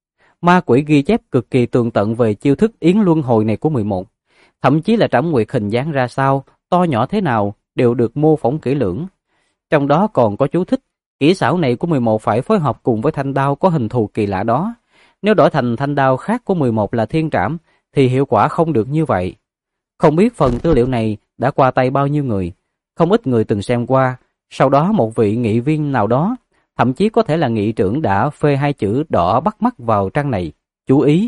Ma quỷ ghi chép cực kỳ tường tận về chiêu thức yến luân hồi này của 11. Thậm chí là trảm nguyệt hình dáng ra sao, to nhỏ thế nào đều được mô phỏng kỹ lưỡng. Trong đó còn có chú thích, kỹ xảo này của 11 phải phối hợp cùng với thanh đao có hình thù kỳ lạ đó. Nếu đổi thành thanh đao khác của 11 là thiên trảm thì hiệu quả không được như vậy. Không biết phần tư liệu này đã qua tay bao nhiêu người, không ít người từng xem qua. Sau đó một vị nghị viên nào đó, thậm chí có thể là nghị trưởng đã phê hai chữ đỏ bắt mắt vào trang này: chú ý.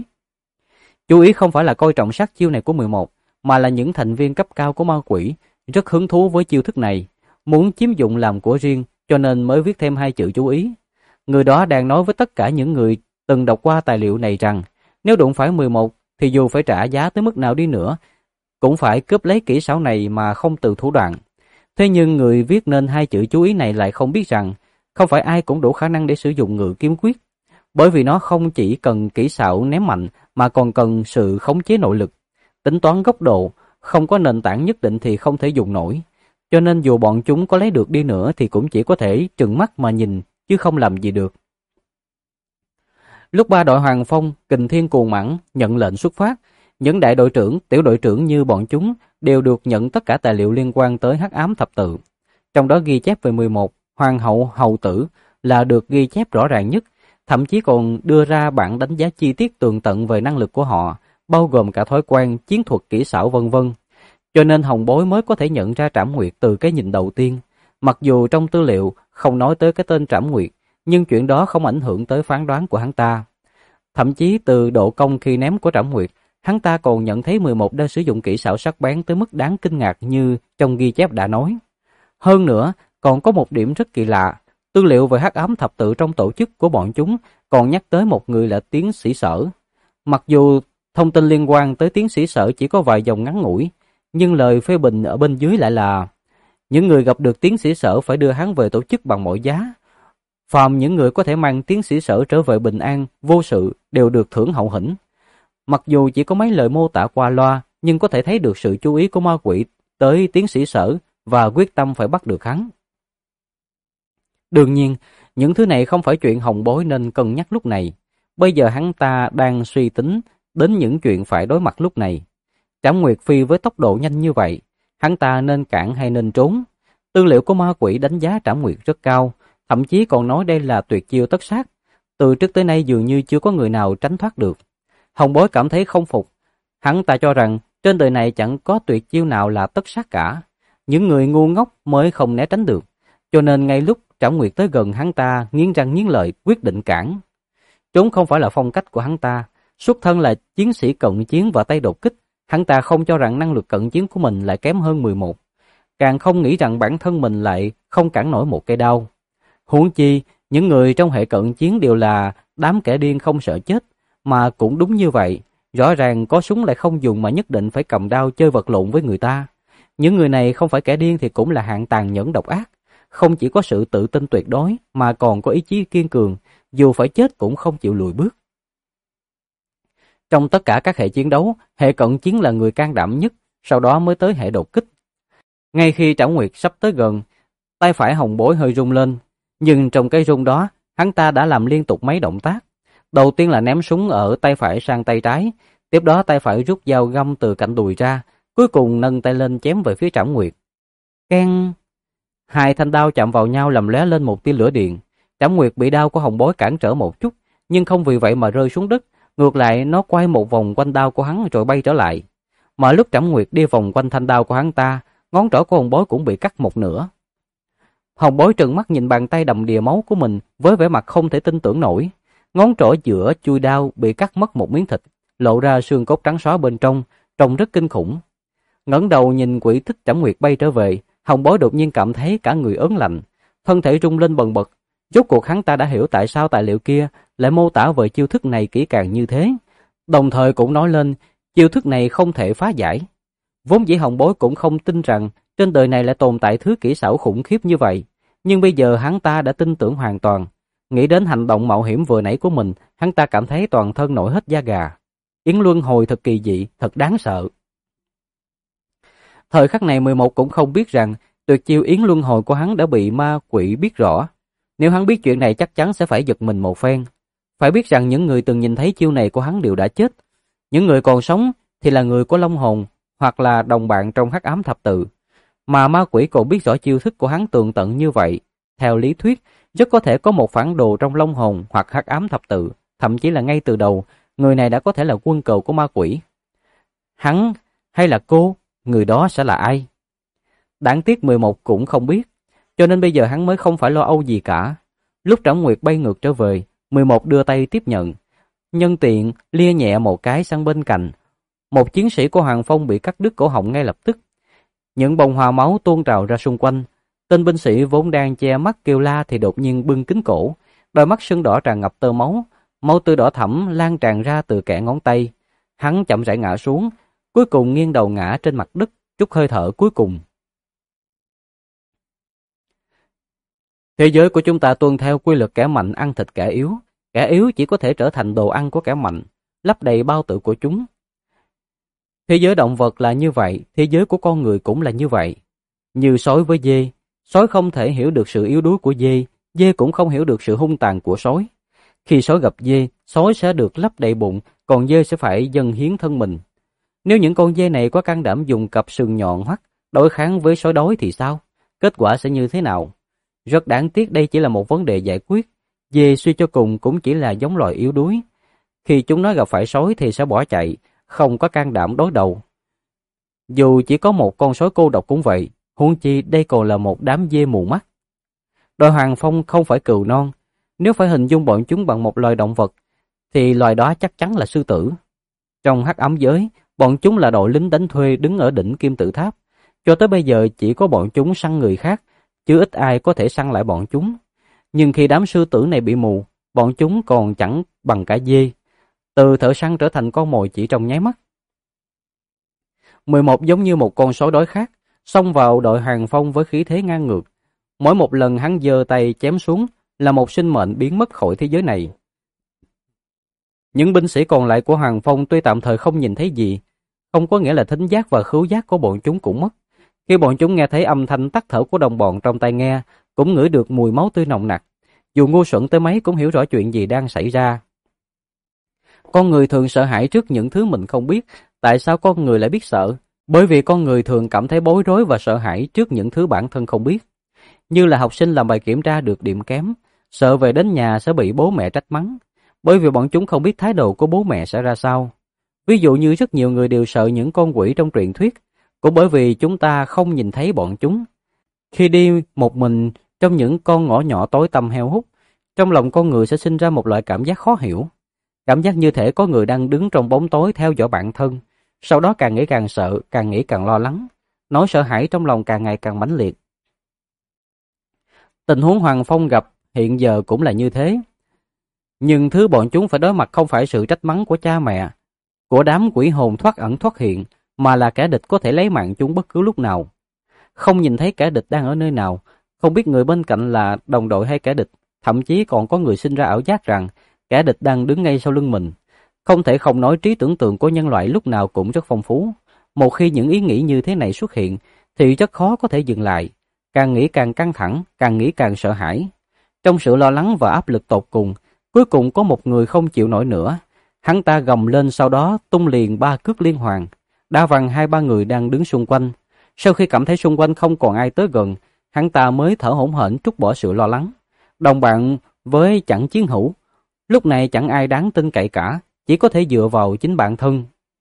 Chú ý không phải là coi trọng sát chiêu này của 11, mà là những thành viên cấp cao của ma quỷ rất hứng thú với chiêu thức này, muốn chiếm dụng làm của riêng, cho nên mới viết thêm hai chữ chú ý. Người đó đang nói với tất cả những người từng đọc qua tài liệu này rằng nếu đụng phải 11 thì dù phải trả giá tới mức nào đi nữa cũng phải cướp lấy kỹ xảo này mà không từ thủ đoạn. Thế nhưng người viết nên hai chữ chú ý này lại không biết rằng không phải ai cũng đủ khả năng để sử dụng ngự kiếm quyết, bởi vì nó không chỉ cần kỹ xảo ném mạnh mà còn cần sự khống chế nội lực, tính toán góc độ, không có nền tảng nhất định thì không thể dùng nổi. cho nên dù bọn chúng có lấy được đi nữa thì cũng chỉ có thể trừng mắt mà nhìn, chứ không làm gì được. Lúc ba đội Hoàng Phong, Kình Thiên Cuồng Mãng nhận lệnh xuất phát, những đại đội trưởng, tiểu đội trưởng như bọn chúng đều được nhận tất cả tài liệu liên quan tới Hắc Ám Thập Tự. Trong đó ghi chép về 11 Hoàng hậu hầu tử là được ghi chép rõ ràng nhất, thậm chí còn đưa ra bản đánh giá chi tiết tường tận về năng lực của họ, bao gồm cả thói quen, chiến thuật, kỹ xảo vân vân. Cho nên Hồng Bối mới có thể nhận ra Trảm Nguyệt từ cái nhìn đầu tiên. Mặc dù trong tư liệu không nói tới cái tên Trảm Nguyệt, nhưng chuyện đó không ảnh hưởng tới phán đoán của hắn ta. Thậm chí từ độ công khi ném của Trảm Nguyệt, hắn ta còn nhận thấy 11 đã sử dụng kỹ xảo sắc bén tới mức đáng kinh ngạc như trong ghi chép đã nói. Hơn nữa, còn có một điểm rất kỳ lạ, tư liệu về Hắc Ám Thập Tự trong tổ chức của bọn chúng còn nhắc tới một người là tiến sĩ Sở. Mặc dù thông tin liên quan tới tiến sĩ Sở chỉ có vài dòng ngắn ngủi, nhưng lời phê bình ở bên dưới lại là những người gặp được tiến sĩ Sở phải đưa hắn về tổ chức bằng mọi giá. Phàm những người có thể mang tiến sĩ Sở trở về bình an, vô sự đều được thưởng hậu hĩnh. Mặc dù chỉ có mấy lời mô tả qua loa, nhưng có thể thấy được sự chú ý của ma quỷ tới tiến sĩ Sở và quyết tâm phải bắt được hắn. Đương nhiên, những thứ này không phải chuyện Hồng Bối nên cân nhắc lúc này. Bây giờ hắn ta đang suy tính đến những chuyện phải đối mặt lúc này. Trảm Nguyệt phi với tốc độ nhanh như vậy, hắn ta nên cản hay nên trốn? Tư liệu của ma quỷ đánh giá Trảm Nguyệt rất cao, thậm chí còn nói đây là tuyệt chiêu tất sát. Từ trước tới nay dường như chưa có người nào tránh thoát được. Hồng Bối cảm thấy không phục. Hắn ta cho rằng trên đời này chẳng có tuyệt chiêu nào là tất sát cả. Những người ngu ngốc mới không né tránh được. Cho nên ngay lúc Trảm Nguyệt tới gần, hắn ta nghiến răng nghiến lợi quyết định cản. Trốn không phải là phong cách của hắn ta. Xuất thân là chiến sĩ cận chiến và tay đột kích, hắn ta không cho rằng năng lực cận chiến của mình lại kém hơn 11. Càng không nghĩ rằng bản thân mình lại không cản nổi một cây đao. Huống chi, những người trong hệ cận chiến đều là đám kẻ điên không sợ chết, mà cũng đúng như vậy. Rõ ràng có súng lại không dùng mà nhất định phải cầm đao chơi vật lộn với người ta. Những người này không phải kẻ điên thì cũng là hạng tàn nhẫn độc ác. Không chỉ có sự tự tin tuyệt đối mà còn có ý chí kiên cường, dù phải chết cũng không chịu lùi bước. Trong tất cả các hệ chiến đấu, hệ cận chiến là người can đảm nhất, sau đó mới tới hệ đột kích. Ngay khi Trảm Nguyệt sắp tới gần, tay phải Hồng Bối hơi rung lên, nhưng trong cái rung đó, hắn ta đã làm liên tục mấy động tác. Đầu tiên là ném súng ở tay phải sang tay trái, tiếp đó tay phải rút dao găm từ cạnh đùi ra, cuối cùng nâng tay lên chém về phía Trảm Nguyệt. Keng! Hai thanh đao chạm vào nhau làm lóe lên một tia lửa điện. Trảm Nguyệt bị đao của Hồng Bối cản trở một chút, nhưng không vì vậy mà rơi xuống đất. Ngược lại nó quay một vòng quanh đao của hắn rồi bay trở lại. Mà lúc Trảm Nguyệt đi vòng quanh thanh đao của hắn ta, ngón trỏ của Hồng Bối cũng bị cắt một nửa. Hồng Bối trừng mắt nhìn bàn tay đầm đìa máu của mình với vẻ mặt không thể tin tưởng nổi. Ngón trỏ giữa chui đao bị cắt mất một miếng thịt, lộ ra xương cốt trắng xóa bên trong, trông rất kinh khủng. Ngẩng đầu nhìn quỷ tích Trảm Nguyệt bay trở về, Hồng Bối đột nhiên cảm thấy cả người ớn lạnh, thân thể rung lên bần bật. Rốt cuộc hắn ta đã hiểu tại sao tài liệu kia lại mô tả về chiêu thức này kỹ càng như thế, đồng thời cũng nói lên chiêu thức này không thể phá giải. Vốn dĩ Hồng Bối cũng không tin rằng trên đời này lại tồn tại thứ kỹ xảo khủng khiếp như vậy, nhưng bây giờ hắn ta đã tin tưởng hoàn toàn. Nghĩ đến hành động mạo hiểm vừa nãy của mình, hắn ta cảm thấy toàn thân nổi hết da gà. Yến Luân Hồi thật kỳ dị, thật đáng sợ. Thời khắc này 11 cũng không biết rằng tuyệt chiêu Yến Luân Hồi của hắn đã bị ma quỷ biết rõ. Nếu hắn biết chuyện này chắc chắn sẽ phải giật mình một phen. Phải biết rằng những người từng nhìn thấy chiêu này của hắn đều đã chết. Những người còn sống thì là người của Long Hồn hoặc là đồng bạn trong Hắc Ám Thập Tự. Mà ma quỷ còn biết rõ chiêu thức của hắn tường tận như vậy. Theo lý thuyết, rất có thể có một phản đồ trong Long Hồn hoặc Hắc Ám Thập Tự. Thậm chí là ngay từ đầu, người này đã có thể là quân cờ của ma quỷ. Hắn hay là cô, người đó sẽ là ai? Đáng tiếc 11 cũng không biết. Cho nên bây giờ hắn mới không phải lo âu gì cả. Lúc Trảm Nguyệt bay ngược trở về, 11 đưa tay tiếp nhận. Nhân tiện lia nhẹ một cái sang bên cạnh. Một chiến sĩ của Hoàng Phong bị cắt đứt cổ họng ngay lập tức. Những bông hoa máu tuôn trào ra xung quanh. Tên binh sĩ vốn đang che mắt kêu la thì đột nhiên bưng kín cổ. Đôi mắt sưng đỏ tràn ngập tơ máu. Máu tươi đỏ thẫm lan tràn ra từ kẽ ngón tay. Hắn chậm rãi ngã xuống, cuối cùng nghiêng đầu ngã trên mặt đất, trút hơi thở cuối cùng. Thế giới của chúng ta tuân theo quy luật kẻ mạnh ăn thịt kẻ yếu chỉ có thể trở thành đồ ăn của kẻ mạnh, lấp đầy bao tử của chúng. Thế giới động vật là như vậy, thế giới của con người cũng là như vậy. Như sói với dê, sói không thể hiểu được sự yếu đuối của dê, dê cũng không hiểu được sự hung tàn của sói. Khi sói gặp dê, sói sẽ được lấp đầy bụng, còn dê sẽ phải dâng hiến thân mình. Nếu những con dê này có can đảm dùng cặp sừng nhọn hoắt đối kháng với sói đói thì sao? Kết quả sẽ như thế nào? Rất đáng tiếc đây chỉ là một vấn đề giải quyết. Dê suy cho cùng cũng chỉ là giống loài yếu đuối. Khi chúng nó gặp phải sói thì sẽ bỏ chạy, không có can đảm đối đầu. Dù chỉ có một con sói cô độc cũng vậy, huống chi đây còn là một đám dê mù mắt. Đội Hoàng Phong không phải cừu non. Nếu phải hình dung bọn chúng bằng một loài động vật, thì loài đó chắc chắn là sư tử. Trong hắc ám giới, bọn chúng là đội lính đánh thuê đứng ở đỉnh Kim Tự Tháp. Cho tới bây giờ chỉ có bọn chúng săn người khác, chứ ít ai có thể săn lại bọn chúng. Nhưng khi đám sư tử này bị mù, bọn chúng còn chẳng bằng cả dê. Từ thợ săn trở thành con mồi chỉ trong nháy mắt. 11 giống như một con sói đói khát, xông vào đội Hàng Phong với khí thế ngang ngược. Mỗi một lần hắn giơ tay chém xuống là một sinh mệnh biến mất khỏi thế giới này. Những binh sĩ còn lại của Hàng Phong tuy tạm thời không nhìn thấy gì, không có nghĩa là thính giác và khứu giác của bọn chúng cũng mất. Khi bọn chúng nghe thấy âm thanh tắc thở của đồng bọn trong tai nghe, cũng ngửi được mùi máu tươi nồng nặc. Dù ngu xuẩn tới mấy cũng hiểu rõ chuyện gì đang xảy ra. Con người thường sợ hãi trước những thứ mình không biết. Tại sao con người lại biết sợ? Bởi vì con người thường cảm thấy bối rối và sợ hãi trước những thứ bản thân không biết. Như là học sinh làm bài kiểm tra được điểm kém, sợ về đến nhà sẽ bị bố mẹ trách mắng, bởi vì bọn chúng không biết thái độ của bố mẹ sẽ ra sao. Ví dụ như rất nhiều người đều sợ những con quỷ trong truyền thuyết, cũng bởi vì chúng ta không nhìn thấy bọn chúng. Khi đi một mình trong những con ngõ nhỏ tối tăm heo hút, trong lòng con người sẽ sinh ra một loại cảm giác khó hiểu. Cảm giác như thể có người đang đứng trong bóng tối theo dõi bản thân, sau đó càng nghĩ càng sợ, càng nghĩ càng lo lắng, nỗi sợ hãi trong lòng càng ngày càng mãnh liệt. Tình huống Hoàng Phong gặp hiện giờ cũng là như thế. Nhưng thứ bọn chúng phải đối mặt không phải sự trách mắng của cha mẹ, của đám quỷ hồn thoát ẩn thoát hiện, mà là kẻ địch có thể lấy mạng chúng bất cứ lúc nào. Không nhìn thấy kẻ địch đang ở nơi nào, không biết người bên cạnh là đồng đội hay kẻ địch, thậm chí còn có người sinh ra ảo giác rằng kẻ địch đang đứng ngay sau lưng mình. Không thể không nói trí tưởng tượng của nhân loại lúc nào cũng rất phong phú. Một khi những ý nghĩ như thế này xuất hiện, thì rất khó có thể dừng lại. Càng nghĩ càng căng thẳng, càng nghĩ càng sợ hãi. Trong sự lo lắng và áp lực tột cùng, cuối cùng có một người không chịu nổi nữa. Hắn ta gầm lên, sau đó tung liền 3 cước liên hoàn, đá văng 2-3 người đang đứng xung quanh. Sau khi cảm thấy xung quanh không còn ai tới gần, hắn ta mới thở hổn hển trút bỏ sự lo lắng. Đồng bạn với chẳng chiến hữu, lúc này chẳng ai đáng tin cậy cả, chỉ có thể dựa vào chính bản thân.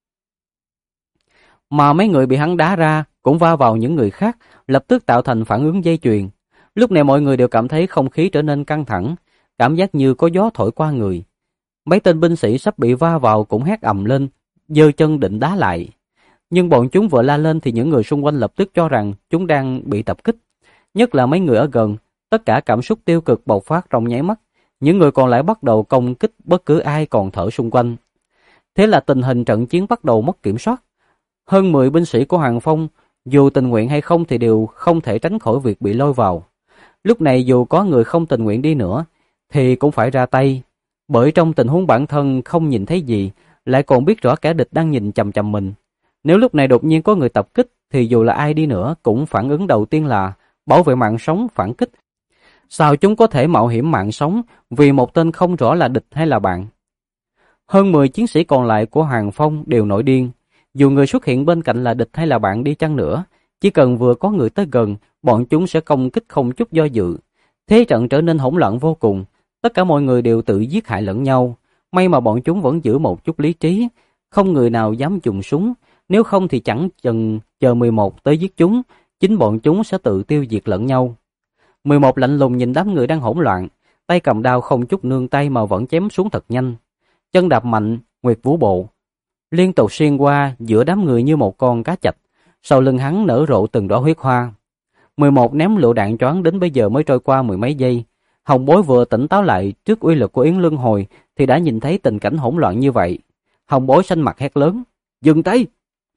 Mà mấy người bị hắn đá ra cũng va vào những người khác, lập tức tạo thành phản ứng dây chuyền. Lúc này mọi người đều cảm thấy không khí trở nên căng thẳng, cảm giác như có gió thổi qua người. Mấy tên binh sĩ sắp bị va vào cũng hét ầm lên, giơ chân định đá lại. Nhưng bọn chúng vừa la lên thì những người xung quanh lập tức cho rằng chúng đang bị tập kích. Nhất là mấy người ở gần, tất cả cảm xúc tiêu cực bộc phát trong nháy mắt. Những người còn lại bắt đầu công kích bất cứ ai còn thở xung quanh. Thế là tình hình trận chiến bắt đầu mất kiểm soát. Hơn 10 binh sĩ của Hoàng Phong, dù tình nguyện hay không thì đều không thể tránh khỏi việc bị lôi vào. Lúc này dù có người không tình nguyện đi nữa, thì cũng phải ra tay. Bởi trong tình huống bản thân không nhìn thấy gì, lại còn biết rõ kẻ địch đang nhìn chằm chằm mình. Nếu lúc này đột nhiên có người tập kích, thì dù là ai đi nữa cũng phản ứng đầu tiên là bảo vệ mạng sống, phản kích. Sao chúng có thể mạo hiểm mạng sống vì một tên không rõ là địch hay là bạn? Hơn 10 chiến sĩ còn lại của Hoàng Phong đều nổi điên. Dù người xuất hiện bên cạnh là địch hay là bạn đi chăng nữa, chỉ cần vừa có người tới gần, bọn chúng sẽ công kích không chút do dự. Thế trận trở nên hỗn loạn vô cùng, tất cả mọi người đều tự giết hại lẫn nhau. May mà bọn chúng vẫn giữ một chút lý trí, không người nào dám dùng súng, nếu không thì chẳng chừng chờ 11 tới giết chúng, chính bọn chúng sẽ tự tiêu diệt lẫn nhau. 11 lạnh lùng nhìn đám người đang hỗn loạn, tay cầm đao không chút nương tay mà vẫn chém xuống thật nhanh. Chân đạp mạnh, Nguyệt Vũ Bộ liên tục xuyên qua giữa đám người như một con cá chạch, sau lưng hắn nở rộ từng đóa huyết hoa. 11 ném lựu đạn choáng đến bây giờ mới trôi qua mười mấy giây. Hồng Bối vừa tỉnh táo lại trước uy lực của Yến Luân Hồi thì đã nhìn thấy tình cảnh hỗn loạn như vậy. Hồng Bối xanh mặt hét lớn, dừng tay!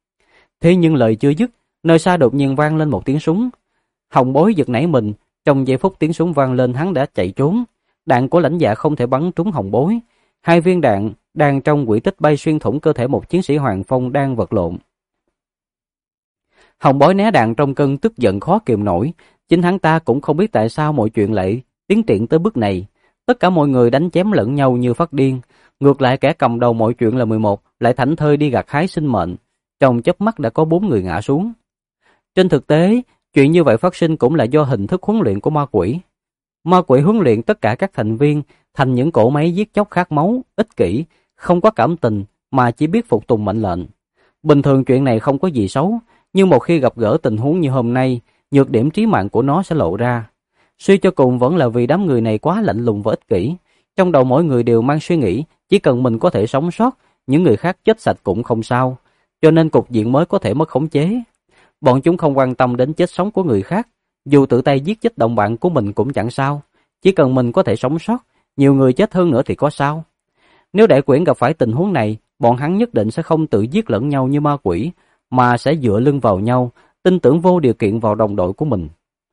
Thế nhưng lời chưa dứt, nơi xa đột nhiên vang lên một tiếng súng. Hồng Bối giật nảy mình, trong giây phút tiếng súng vang lên hắn đã chạy trốn. Đạn của lãnh dạ không thể bắn trúng Hồng Bối. 2 viên đạn đang trong quỹ tích bay xuyên thủng cơ thể một chiến sĩ Hoàng Phong đang vật lộn. Hồng Bối né đạn trong cơn tức giận khó kìm nổi. Chính hắn ta cũng không biết tại sao mọi chuyện lại tiến triển tới bước này. Tất cả mọi người đánh chém lẫn nhau như phát điên. Ngược lại kẻ cầm đầu mọi chuyện là 11 lại thảnh thơi đi gặt hái sinh mệnh. Trong chớp mắt đã có 4 người ngã xuống. Trên thực tế, chuyện như vậy phát sinh cũng là do hình thức huấn luyện của ma quỷ. Ma quỷ huấn luyện tất cả các thành viên thành những cỗ máy giết chóc khát máu, ích kỷ, không có cảm tình mà chỉ biết phục tùng mệnh lệnh. Bình thường chuyện này không có gì xấu, nhưng một khi gặp gỡ tình huống như hôm nay, nhược điểm trí mạng của nó sẽ lộ ra. Suy cho cùng vẫn là vì đám người này quá lạnh lùng và ích kỷ. Trong đầu mỗi người đều mang suy nghĩ, chỉ cần mình có thể sống sót, những người khác chết sạch cũng không sao. Cho nên cục diện mới có thể mất khống chế. Bọn chúng không quan tâm đến chết sống của người khác, dù tự tay giết chết đồng bạn của mình cũng chẳng sao. Chỉ cần mình có thể sống sót, nhiều người chết hơn nữa thì có sao. Nếu Đại Quyển gặp phải tình huống này, bọn hắn nhất định sẽ không tự giết lẫn nhau như ma quỷ, mà sẽ dựa lưng vào nhau, tin tưởng vô điều kiện vào đồng đội của mình.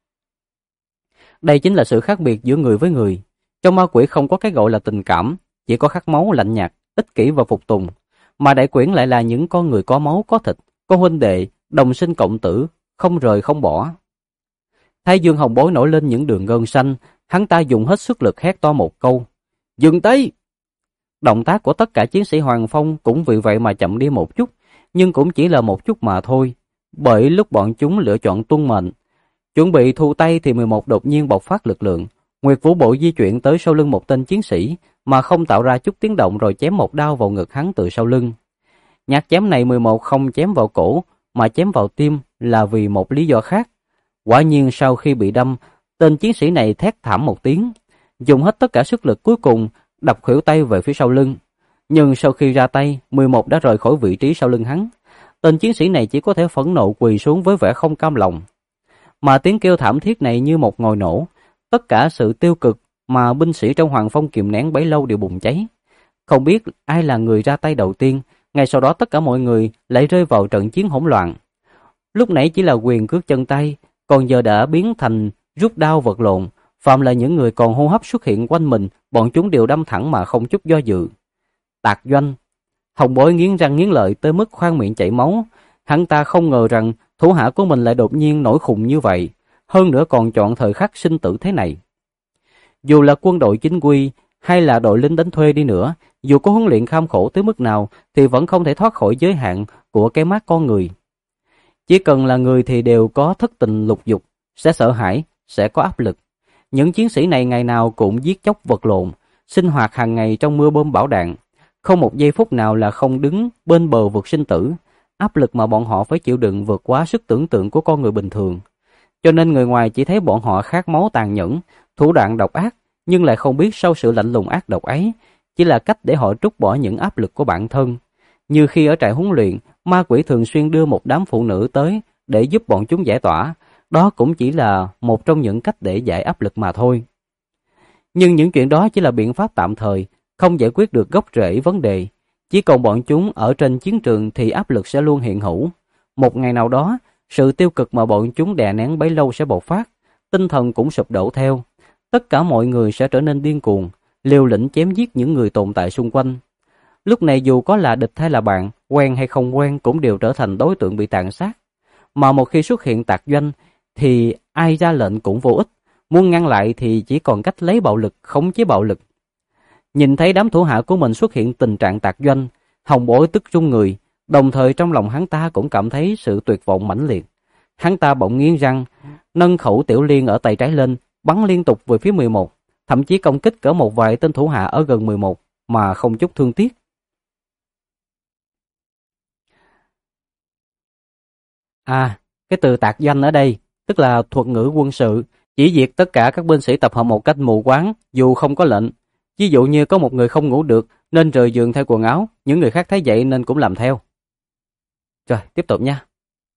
Đây chính là sự khác biệt giữa người với người. Trong ma quỷ không có cái gọi là tình cảm, chỉ có khát máu, lạnh nhạt, ích kỷ và phục tùng. Mà Đại Quyển lại là những con người có máu, có thịt, có huynh đệ, đồng sinh cộng tử, không rời không bỏ. Thái dương Hồng Bối nổi lên những đường gân xanh, hắn ta dùng hết sức lực hét to một câu: "Dừng tay!" Động tác của tất cả chiến sĩ Hoàng Phong cũng vì vậy mà chậm đi một chút, nhưng cũng chỉ là một chút mà thôi. Bởi lúc bọn chúng lựa chọn tuân mệnh, chuẩn bị thu tay thì 11 đột nhiên bộc phát lực lượng. Nguyệt Vũ Bộ di chuyển tới sau lưng một tên chiến sĩ mà không tạo ra chút tiếng động rồi chém một đao vào ngực hắn từ sau lưng. Nhát chém này 11 không chém vào cổ mà chém vào tim là vì một lý do khác. Quả nhiên sau khi bị đâm, tên chiến sĩ này thét thảm một tiếng, dùng hết tất cả sức lực cuối cùng đập khuỷu tay về phía sau lưng. Nhưng sau khi ra tay, 11 đã rời khỏi vị trí sau lưng hắn. Tên chiến sĩ này chỉ có thể phẫn nộ quỳ xuống với vẻ không cam lòng. Mà tiếng kêu thảm thiết này như một ngòi nổ, tất cả sự tiêu cực mà binh sĩ trong Hoàng Phong kìm nén bấy lâu đều bùng cháy. Không biết ai là người ra tay đầu tiên, ngay sau đó tất cả mọi người lại rơi vào trận chiến hỗn loạn. Lúc nãy chỉ là quyền cước chân tay, còn giờ đã biến thành rút đao vật lộn. Phạm là những người còn hô hấp xuất hiện quanh mình, bọn chúng đều đâm thẳng mà không chút do dự. Tạc Doanh. Hồng Bối nghiến răng nghiến lợi tới mức khoang miệng chảy máu. Hắn ta không ngờ rằng thủ hạ của mình lại đột nhiên nổi khùng như vậy, hơn nữa còn chọn thời khắc sinh tử thế này. Dù là quân đội chính quy hay là đội lính đánh thuê đi nữa, dù có huấn luyện kham khổ tới mức nào thì vẫn không thể thoát khỏi giới hạn của cái mắt con người. Chỉ cần là người thì đều có thất tình lục dục, sẽ sợ hãi, sẽ có áp lực. Những chiến sĩ này ngày nào cũng giết chóc vật lộn, sinh hoạt hàng ngày trong mưa bom bão đạn, không một giây phút nào là không đứng bên bờ vực sinh tử. Áp lực mà bọn họ phải chịu đựng vượt quá sức tưởng tượng của con người bình thường. Cho nên người ngoài chỉ thấy bọn họ khát máu tàn nhẫn, thủ đoạn độc ác, nhưng lại không biết sau sự lạnh lùng ác độc ấy, chỉ là cách để họ trút bỏ những áp lực của bản thân. Như khi ở trại huấn luyện, ma quỷ thường xuyên đưa một đám phụ nữ tới để giúp bọn chúng giải tỏa, đó cũng chỉ là một trong những cách để giải áp lực mà thôi. Nhưng những chuyện đó chỉ là biện pháp tạm thời, không giải quyết được gốc rễ vấn đề. Chỉ còn bọn chúng ở trên chiến trường thì áp lực sẽ luôn hiện hữu. Một ngày nào đó, sự tiêu cực mà bọn chúng đè nén bấy lâu sẽ bộc phát, tinh thần cũng sụp đổ theo. Tất cả mọi người sẽ trở nên điên cuồng, liều lĩnh chém giết những người tồn tại xung quanh. Lúc này dù có là địch hay là bạn, quen hay không quen cũng đều trở thành đối tượng bị tàn sát. Mà một khi xuất hiện Tạc Doanh thì ai ra lệnh cũng vô ích, muốn ngăn lại thì chỉ còn cách lấy bạo lực khống chế bạo lực. Nhìn thấy đám thủ hạ của mình xuất hiện tình trạng Tạc Doanh, Hồng Bối tức run người, đồng thời trong lòng hắn ta cũng cảm thấy sự tuyệt vọng mãnh liệt. Hắn ta bỗng nghiến răng, nâng khẩu tiểu liên ở tay trái lên, bắn liên tục về phía 11, thậm chí công kích cỡ một vài tên thủ hạ ở gần 11 mà không chút thương tiếc. Cái từ Tạc Doanh ở đây tức là thuật ngữ quân sự, chỉ diệt tất cả các binh sĩ tập hợp một cách mù quáng dù không có lệnh. Ví dụ như có một người không ngủ được nên rời giường thay quần áo, những người khác thấy vậy nên cũng làm theo. Rồi, tiếp tục nha.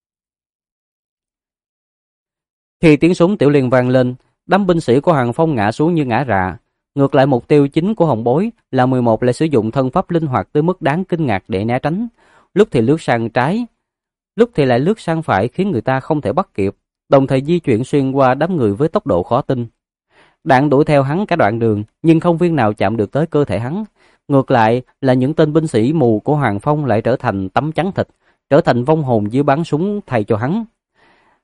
Khi tiếng súng tiểu liên vang lên, đám binh sĩ của Hoàng Phong ngã xuống như ngã rạ. Ngược lại mục tiêu chính của Hồng Bối là 11 lại sử dụng thân pháp linh hoạt tới mức đáng kinh ngạc để né tránh. Lúc thì lướt sang trái, lúc thì lại lướt sang phải khiến người ta không thể bắt kịp, đồng thời di chuyển xuyên qua đám người với tốc độ khó tin. Đạn đuổi theo hắn cả đoạn đường, nhưng không viên nào chạm được tới cơ thể hắn. Ngược lại là những tên binh sĩ mù của Hoàng Phong lại trở thành tấm chắn thịt, trở thành vong hồn dưới bắn súng thay cho hắn.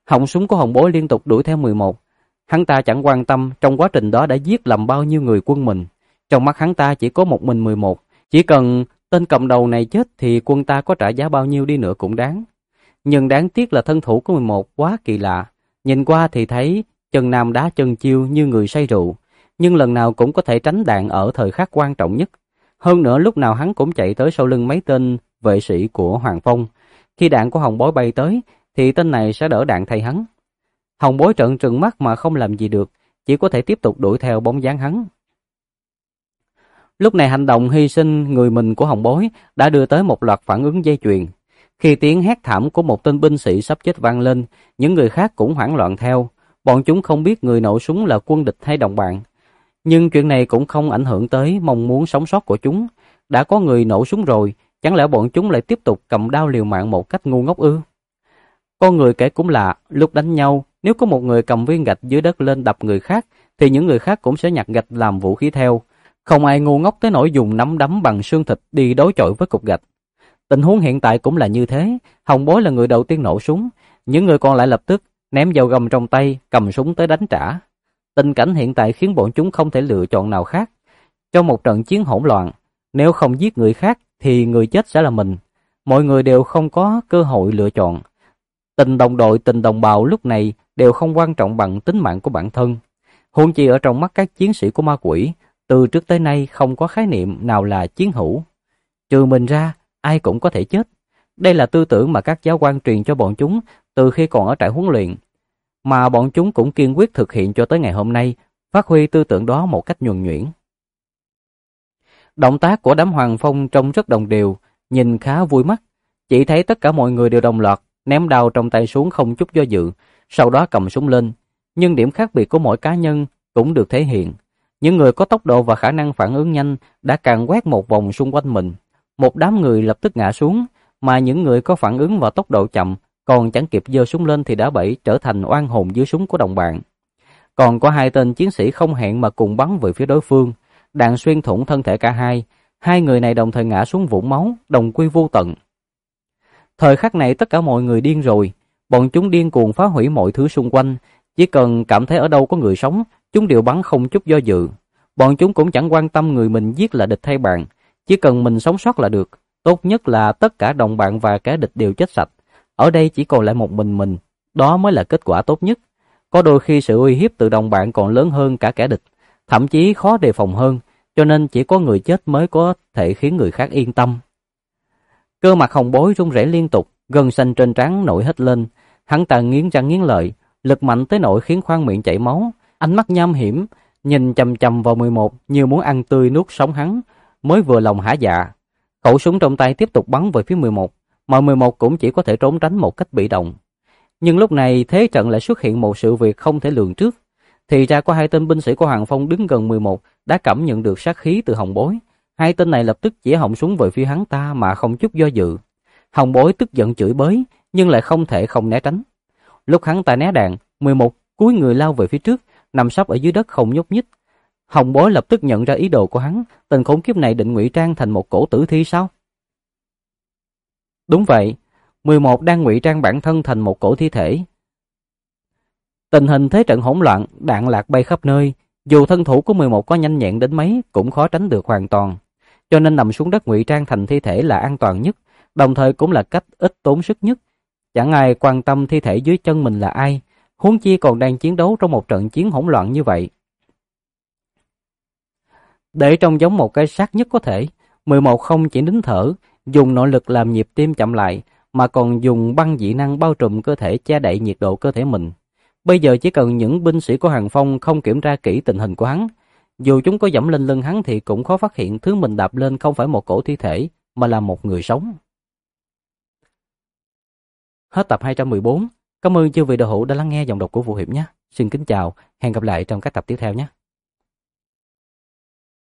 Họng súng của Hồng Bối liên tục đuổi theo 11. Hắn ta chẳng quan tâm trong quá trình đó đã giết lầm bao nhiêu người quân mình. Trong mắt hắn ta chỉ có một mình 11. Chỉ cần tên cầm đầu này chết thì quân ta có trả giá bao nhiêu đi nữa cũng đáng. Nhưng đáng tiếc là thân thủ của 11 quá kỳ lạ. Nhìn qua thì thấy chân nam đá chân chiêu như người say rượu, nhưng lần nào cũng có thể tránh đạn ở thời khắc quan trọng nhất. Hơn nữa lúc nào hắn cũng chạy tới sau lưng mấy tên vệ sĩ của Hoàng Phong. Khi đạn của Hồng Bối bay tới thì tên này sẽ đỡ đạn thay hắn. Hồng Bối trợn trừng mắt mà không làm gì được, chỉ có thể tiếp tục đuổi theo bóng dáng hắn. Lúc này hành động hy sinh người mình của Hồng Bối đã đưa tới một loạt phản ứng dây chuyền. Khi tiếng hét thảm của một tên binh sĩ sắp chết vang lên, những người khác cũng hoảng loạn theo. Bọn chúng không biết người nổ súng là quân địch hay đồng bạn. Nhưng chuyện này cũng không ảnh hưởng tới mong muốn sống sót của chúng. Đã có người nổ súng rồi, chẳng lẽ bọn chúng lại tiếp tục cầm đao liều mạng một cách ngu ngốc ư? Con người kể cũng lạ, lúc đánh nhau, nếu có một người cầm viên gạch dưới đất lên đập người khác, thì những người khác cũng sẽ nhặt gạch làm vũ khí theo. Không ai ngu ngốc tới nỗi dùng nắm đấm bằng xương thịt đi đối chọi với cục gạch. Tình huống hiện tại cũng là như thế. Hồng Bối là người đầu tiên nổ súng, những người còn lại lập tức ném dao găm trong tay, cầm súng tới đánh trả. Tình cảnh hiện tại khiến bọn chúng không thể lựa chọn nào khác. Trong một trận chiến hỗn loạn, nếu không giết người khác thì người chết sẽ là mình. Mọi người đều không có cơ hội lựa chọn. Tình đồng đội, tình đồng bào lúc này đều không quan trọng bằng tính mạng của bản thân. Huống chi ở trong mắt các chiến sĩ của ma quỷ, từ trước tới nay không có khái niệm nào là chiến hữu. Trừ mình ra, ai cũng có thể chết. Đây là tư tưởng mà các giáo quan truyền cho bọn chúng từ khi còn ở trại huấn luyện, mà bọn chúng cũng kiên quyết thực hiện cho tới ngày hôm nay, phát huy tư tưởng đó một cách nhuần nhuyễn. Động tác của đám Hoàng Phong trông rất đồng đều, nhìn khá vui mắt. Chỉ thấy tất cả mọi người đều đồng loạt ném đao trong tay xuống không chút do dự, sau đó cầm súng lên. Nhưng điểm khác biệt của mỗi cá nhân cũng được thể hiện. Những người có tốc độ và khả năng phản ứng nhanh đã càn quét một vòng xung quanh mình. Một đám người lập tức ngã xuống, mà những người có phản ứng và tốc độ chậm còn chẳng kịp giơ súng lên thì đã bị trở thành oan hồn dưới súng của đồng bạn. Còn có hai tên chiến sĩ không hẹn mà cùng bắn về phía đối phương, đạn xuyên thủng thân thể cả hai. Hai người này đồng thời ngã xuống vũng máu, đồng quy vô tận. Thời khắc này tất cả mọi người điên rồi, bọn chúng điên cuồng phá hủy mọi thứ xung quanh, chỉ cần cảm thấy ở đâu có người sống, chúng đều bắn không chút do dự. Bọn chúng cũng chẳng quan tâm người mình giết là địch hay bạn, chỉ cần mình sống sót là được. Tốt nhất là tất cả đồng bạn và kẻ địch đều chết sạch. Ở đây chỉ còn lại một mình, đó mới là kết quả tốt nhất. Có đôi khi sự uy hiếp từ đồng bạn còn lớn hơn cả kẻ địch, thậm chí khó đề phòng hơn, cho nên chỉ có người chết mới có thể khiến người khác yên tâm. Cơ mặt Hồng Bối run rẩy liên tục, gân xanh trên trán nổi hết lên. Hắn ta nghiến răng nghiến lợi, lực mạnh tới nỗi khiến khoang miệng chảy máu, ánh mắt nham hiểm nhìn chằm chằm vào 11 như muốn ăn tươi nuốt sống hắn, mới vừa lòng hả dạ. Khẩu súng trong tay tiếp tục bắn về phía 11, mà 11 cũng chỉ có thể trốn tránh một cách bị động. Nhưng lúc này thế trận lại xuất hiện một sự việc không thể lường trước. Thì ra có hai tên binh sĩ của Hoàng Phong đứng gần 11 đã cảm nhận được sát khí từ Hồng Bối. Hai tên này lập tức chĩa họng súng về phía hắn ta mà không chút do dự. Hồng Bối tức giận chửi bới, nhưng lại không thể không né tránh. Lúc hắn ta né đạn, 11 cúi người lao về phía trước, nằm sấp ở dưới đất không nhúc nhích. Hồng Bối lập tức nhận ra ý đồ của hắn, tên khốn kiếp này định ngụy trang thành một cổ tử thi sao? Đúng vậy, 11 đang ngụy trang bản thân thành một cổ thi thể. Tình hình thế trận hỗn loạn, đạn lạc bay khắp nơi, dù thân thủ của 11 có nhanh nhẹn đến mấy cũng khó tránh được hoàn toàn. Cho nên nằm xuống đất ngụy trang thành thi thể là an toàn nhất, đồng thời cũng là cách ít tốn sức nhất. Chẳng ai quan tâm thi thể dưới chân mình là ai, huống chi còn đang chiến đấu trong một trận chiến hỗn loạn như vậy. Để trông giống một cái xác nhất có thể, 11 không chỉ nín thở, dùng nội lực làm nhịp tim chậm lại, mà còn dùng băng dị năng bao trùm cơ thể che đậy nhiệt độ cơ thể mình. Bây giờ chỉ cần những binh sĩ của Hàng Phong không kiểm tra kỹ tình hình của hắn, dù chúng có dẫm lên lưng hắn thì cũng khó phát hiện thứ mình đạp lên không phải một cổ thi thể, mà là một người sống. Hết tập 214. Cảm ơn chư vị đạo hữu đã lắng nghe giọng đọc của Vũ Hiệp nhé. Xin kính chào, hẹn gặp lại trong các tập tiếp theo nhé.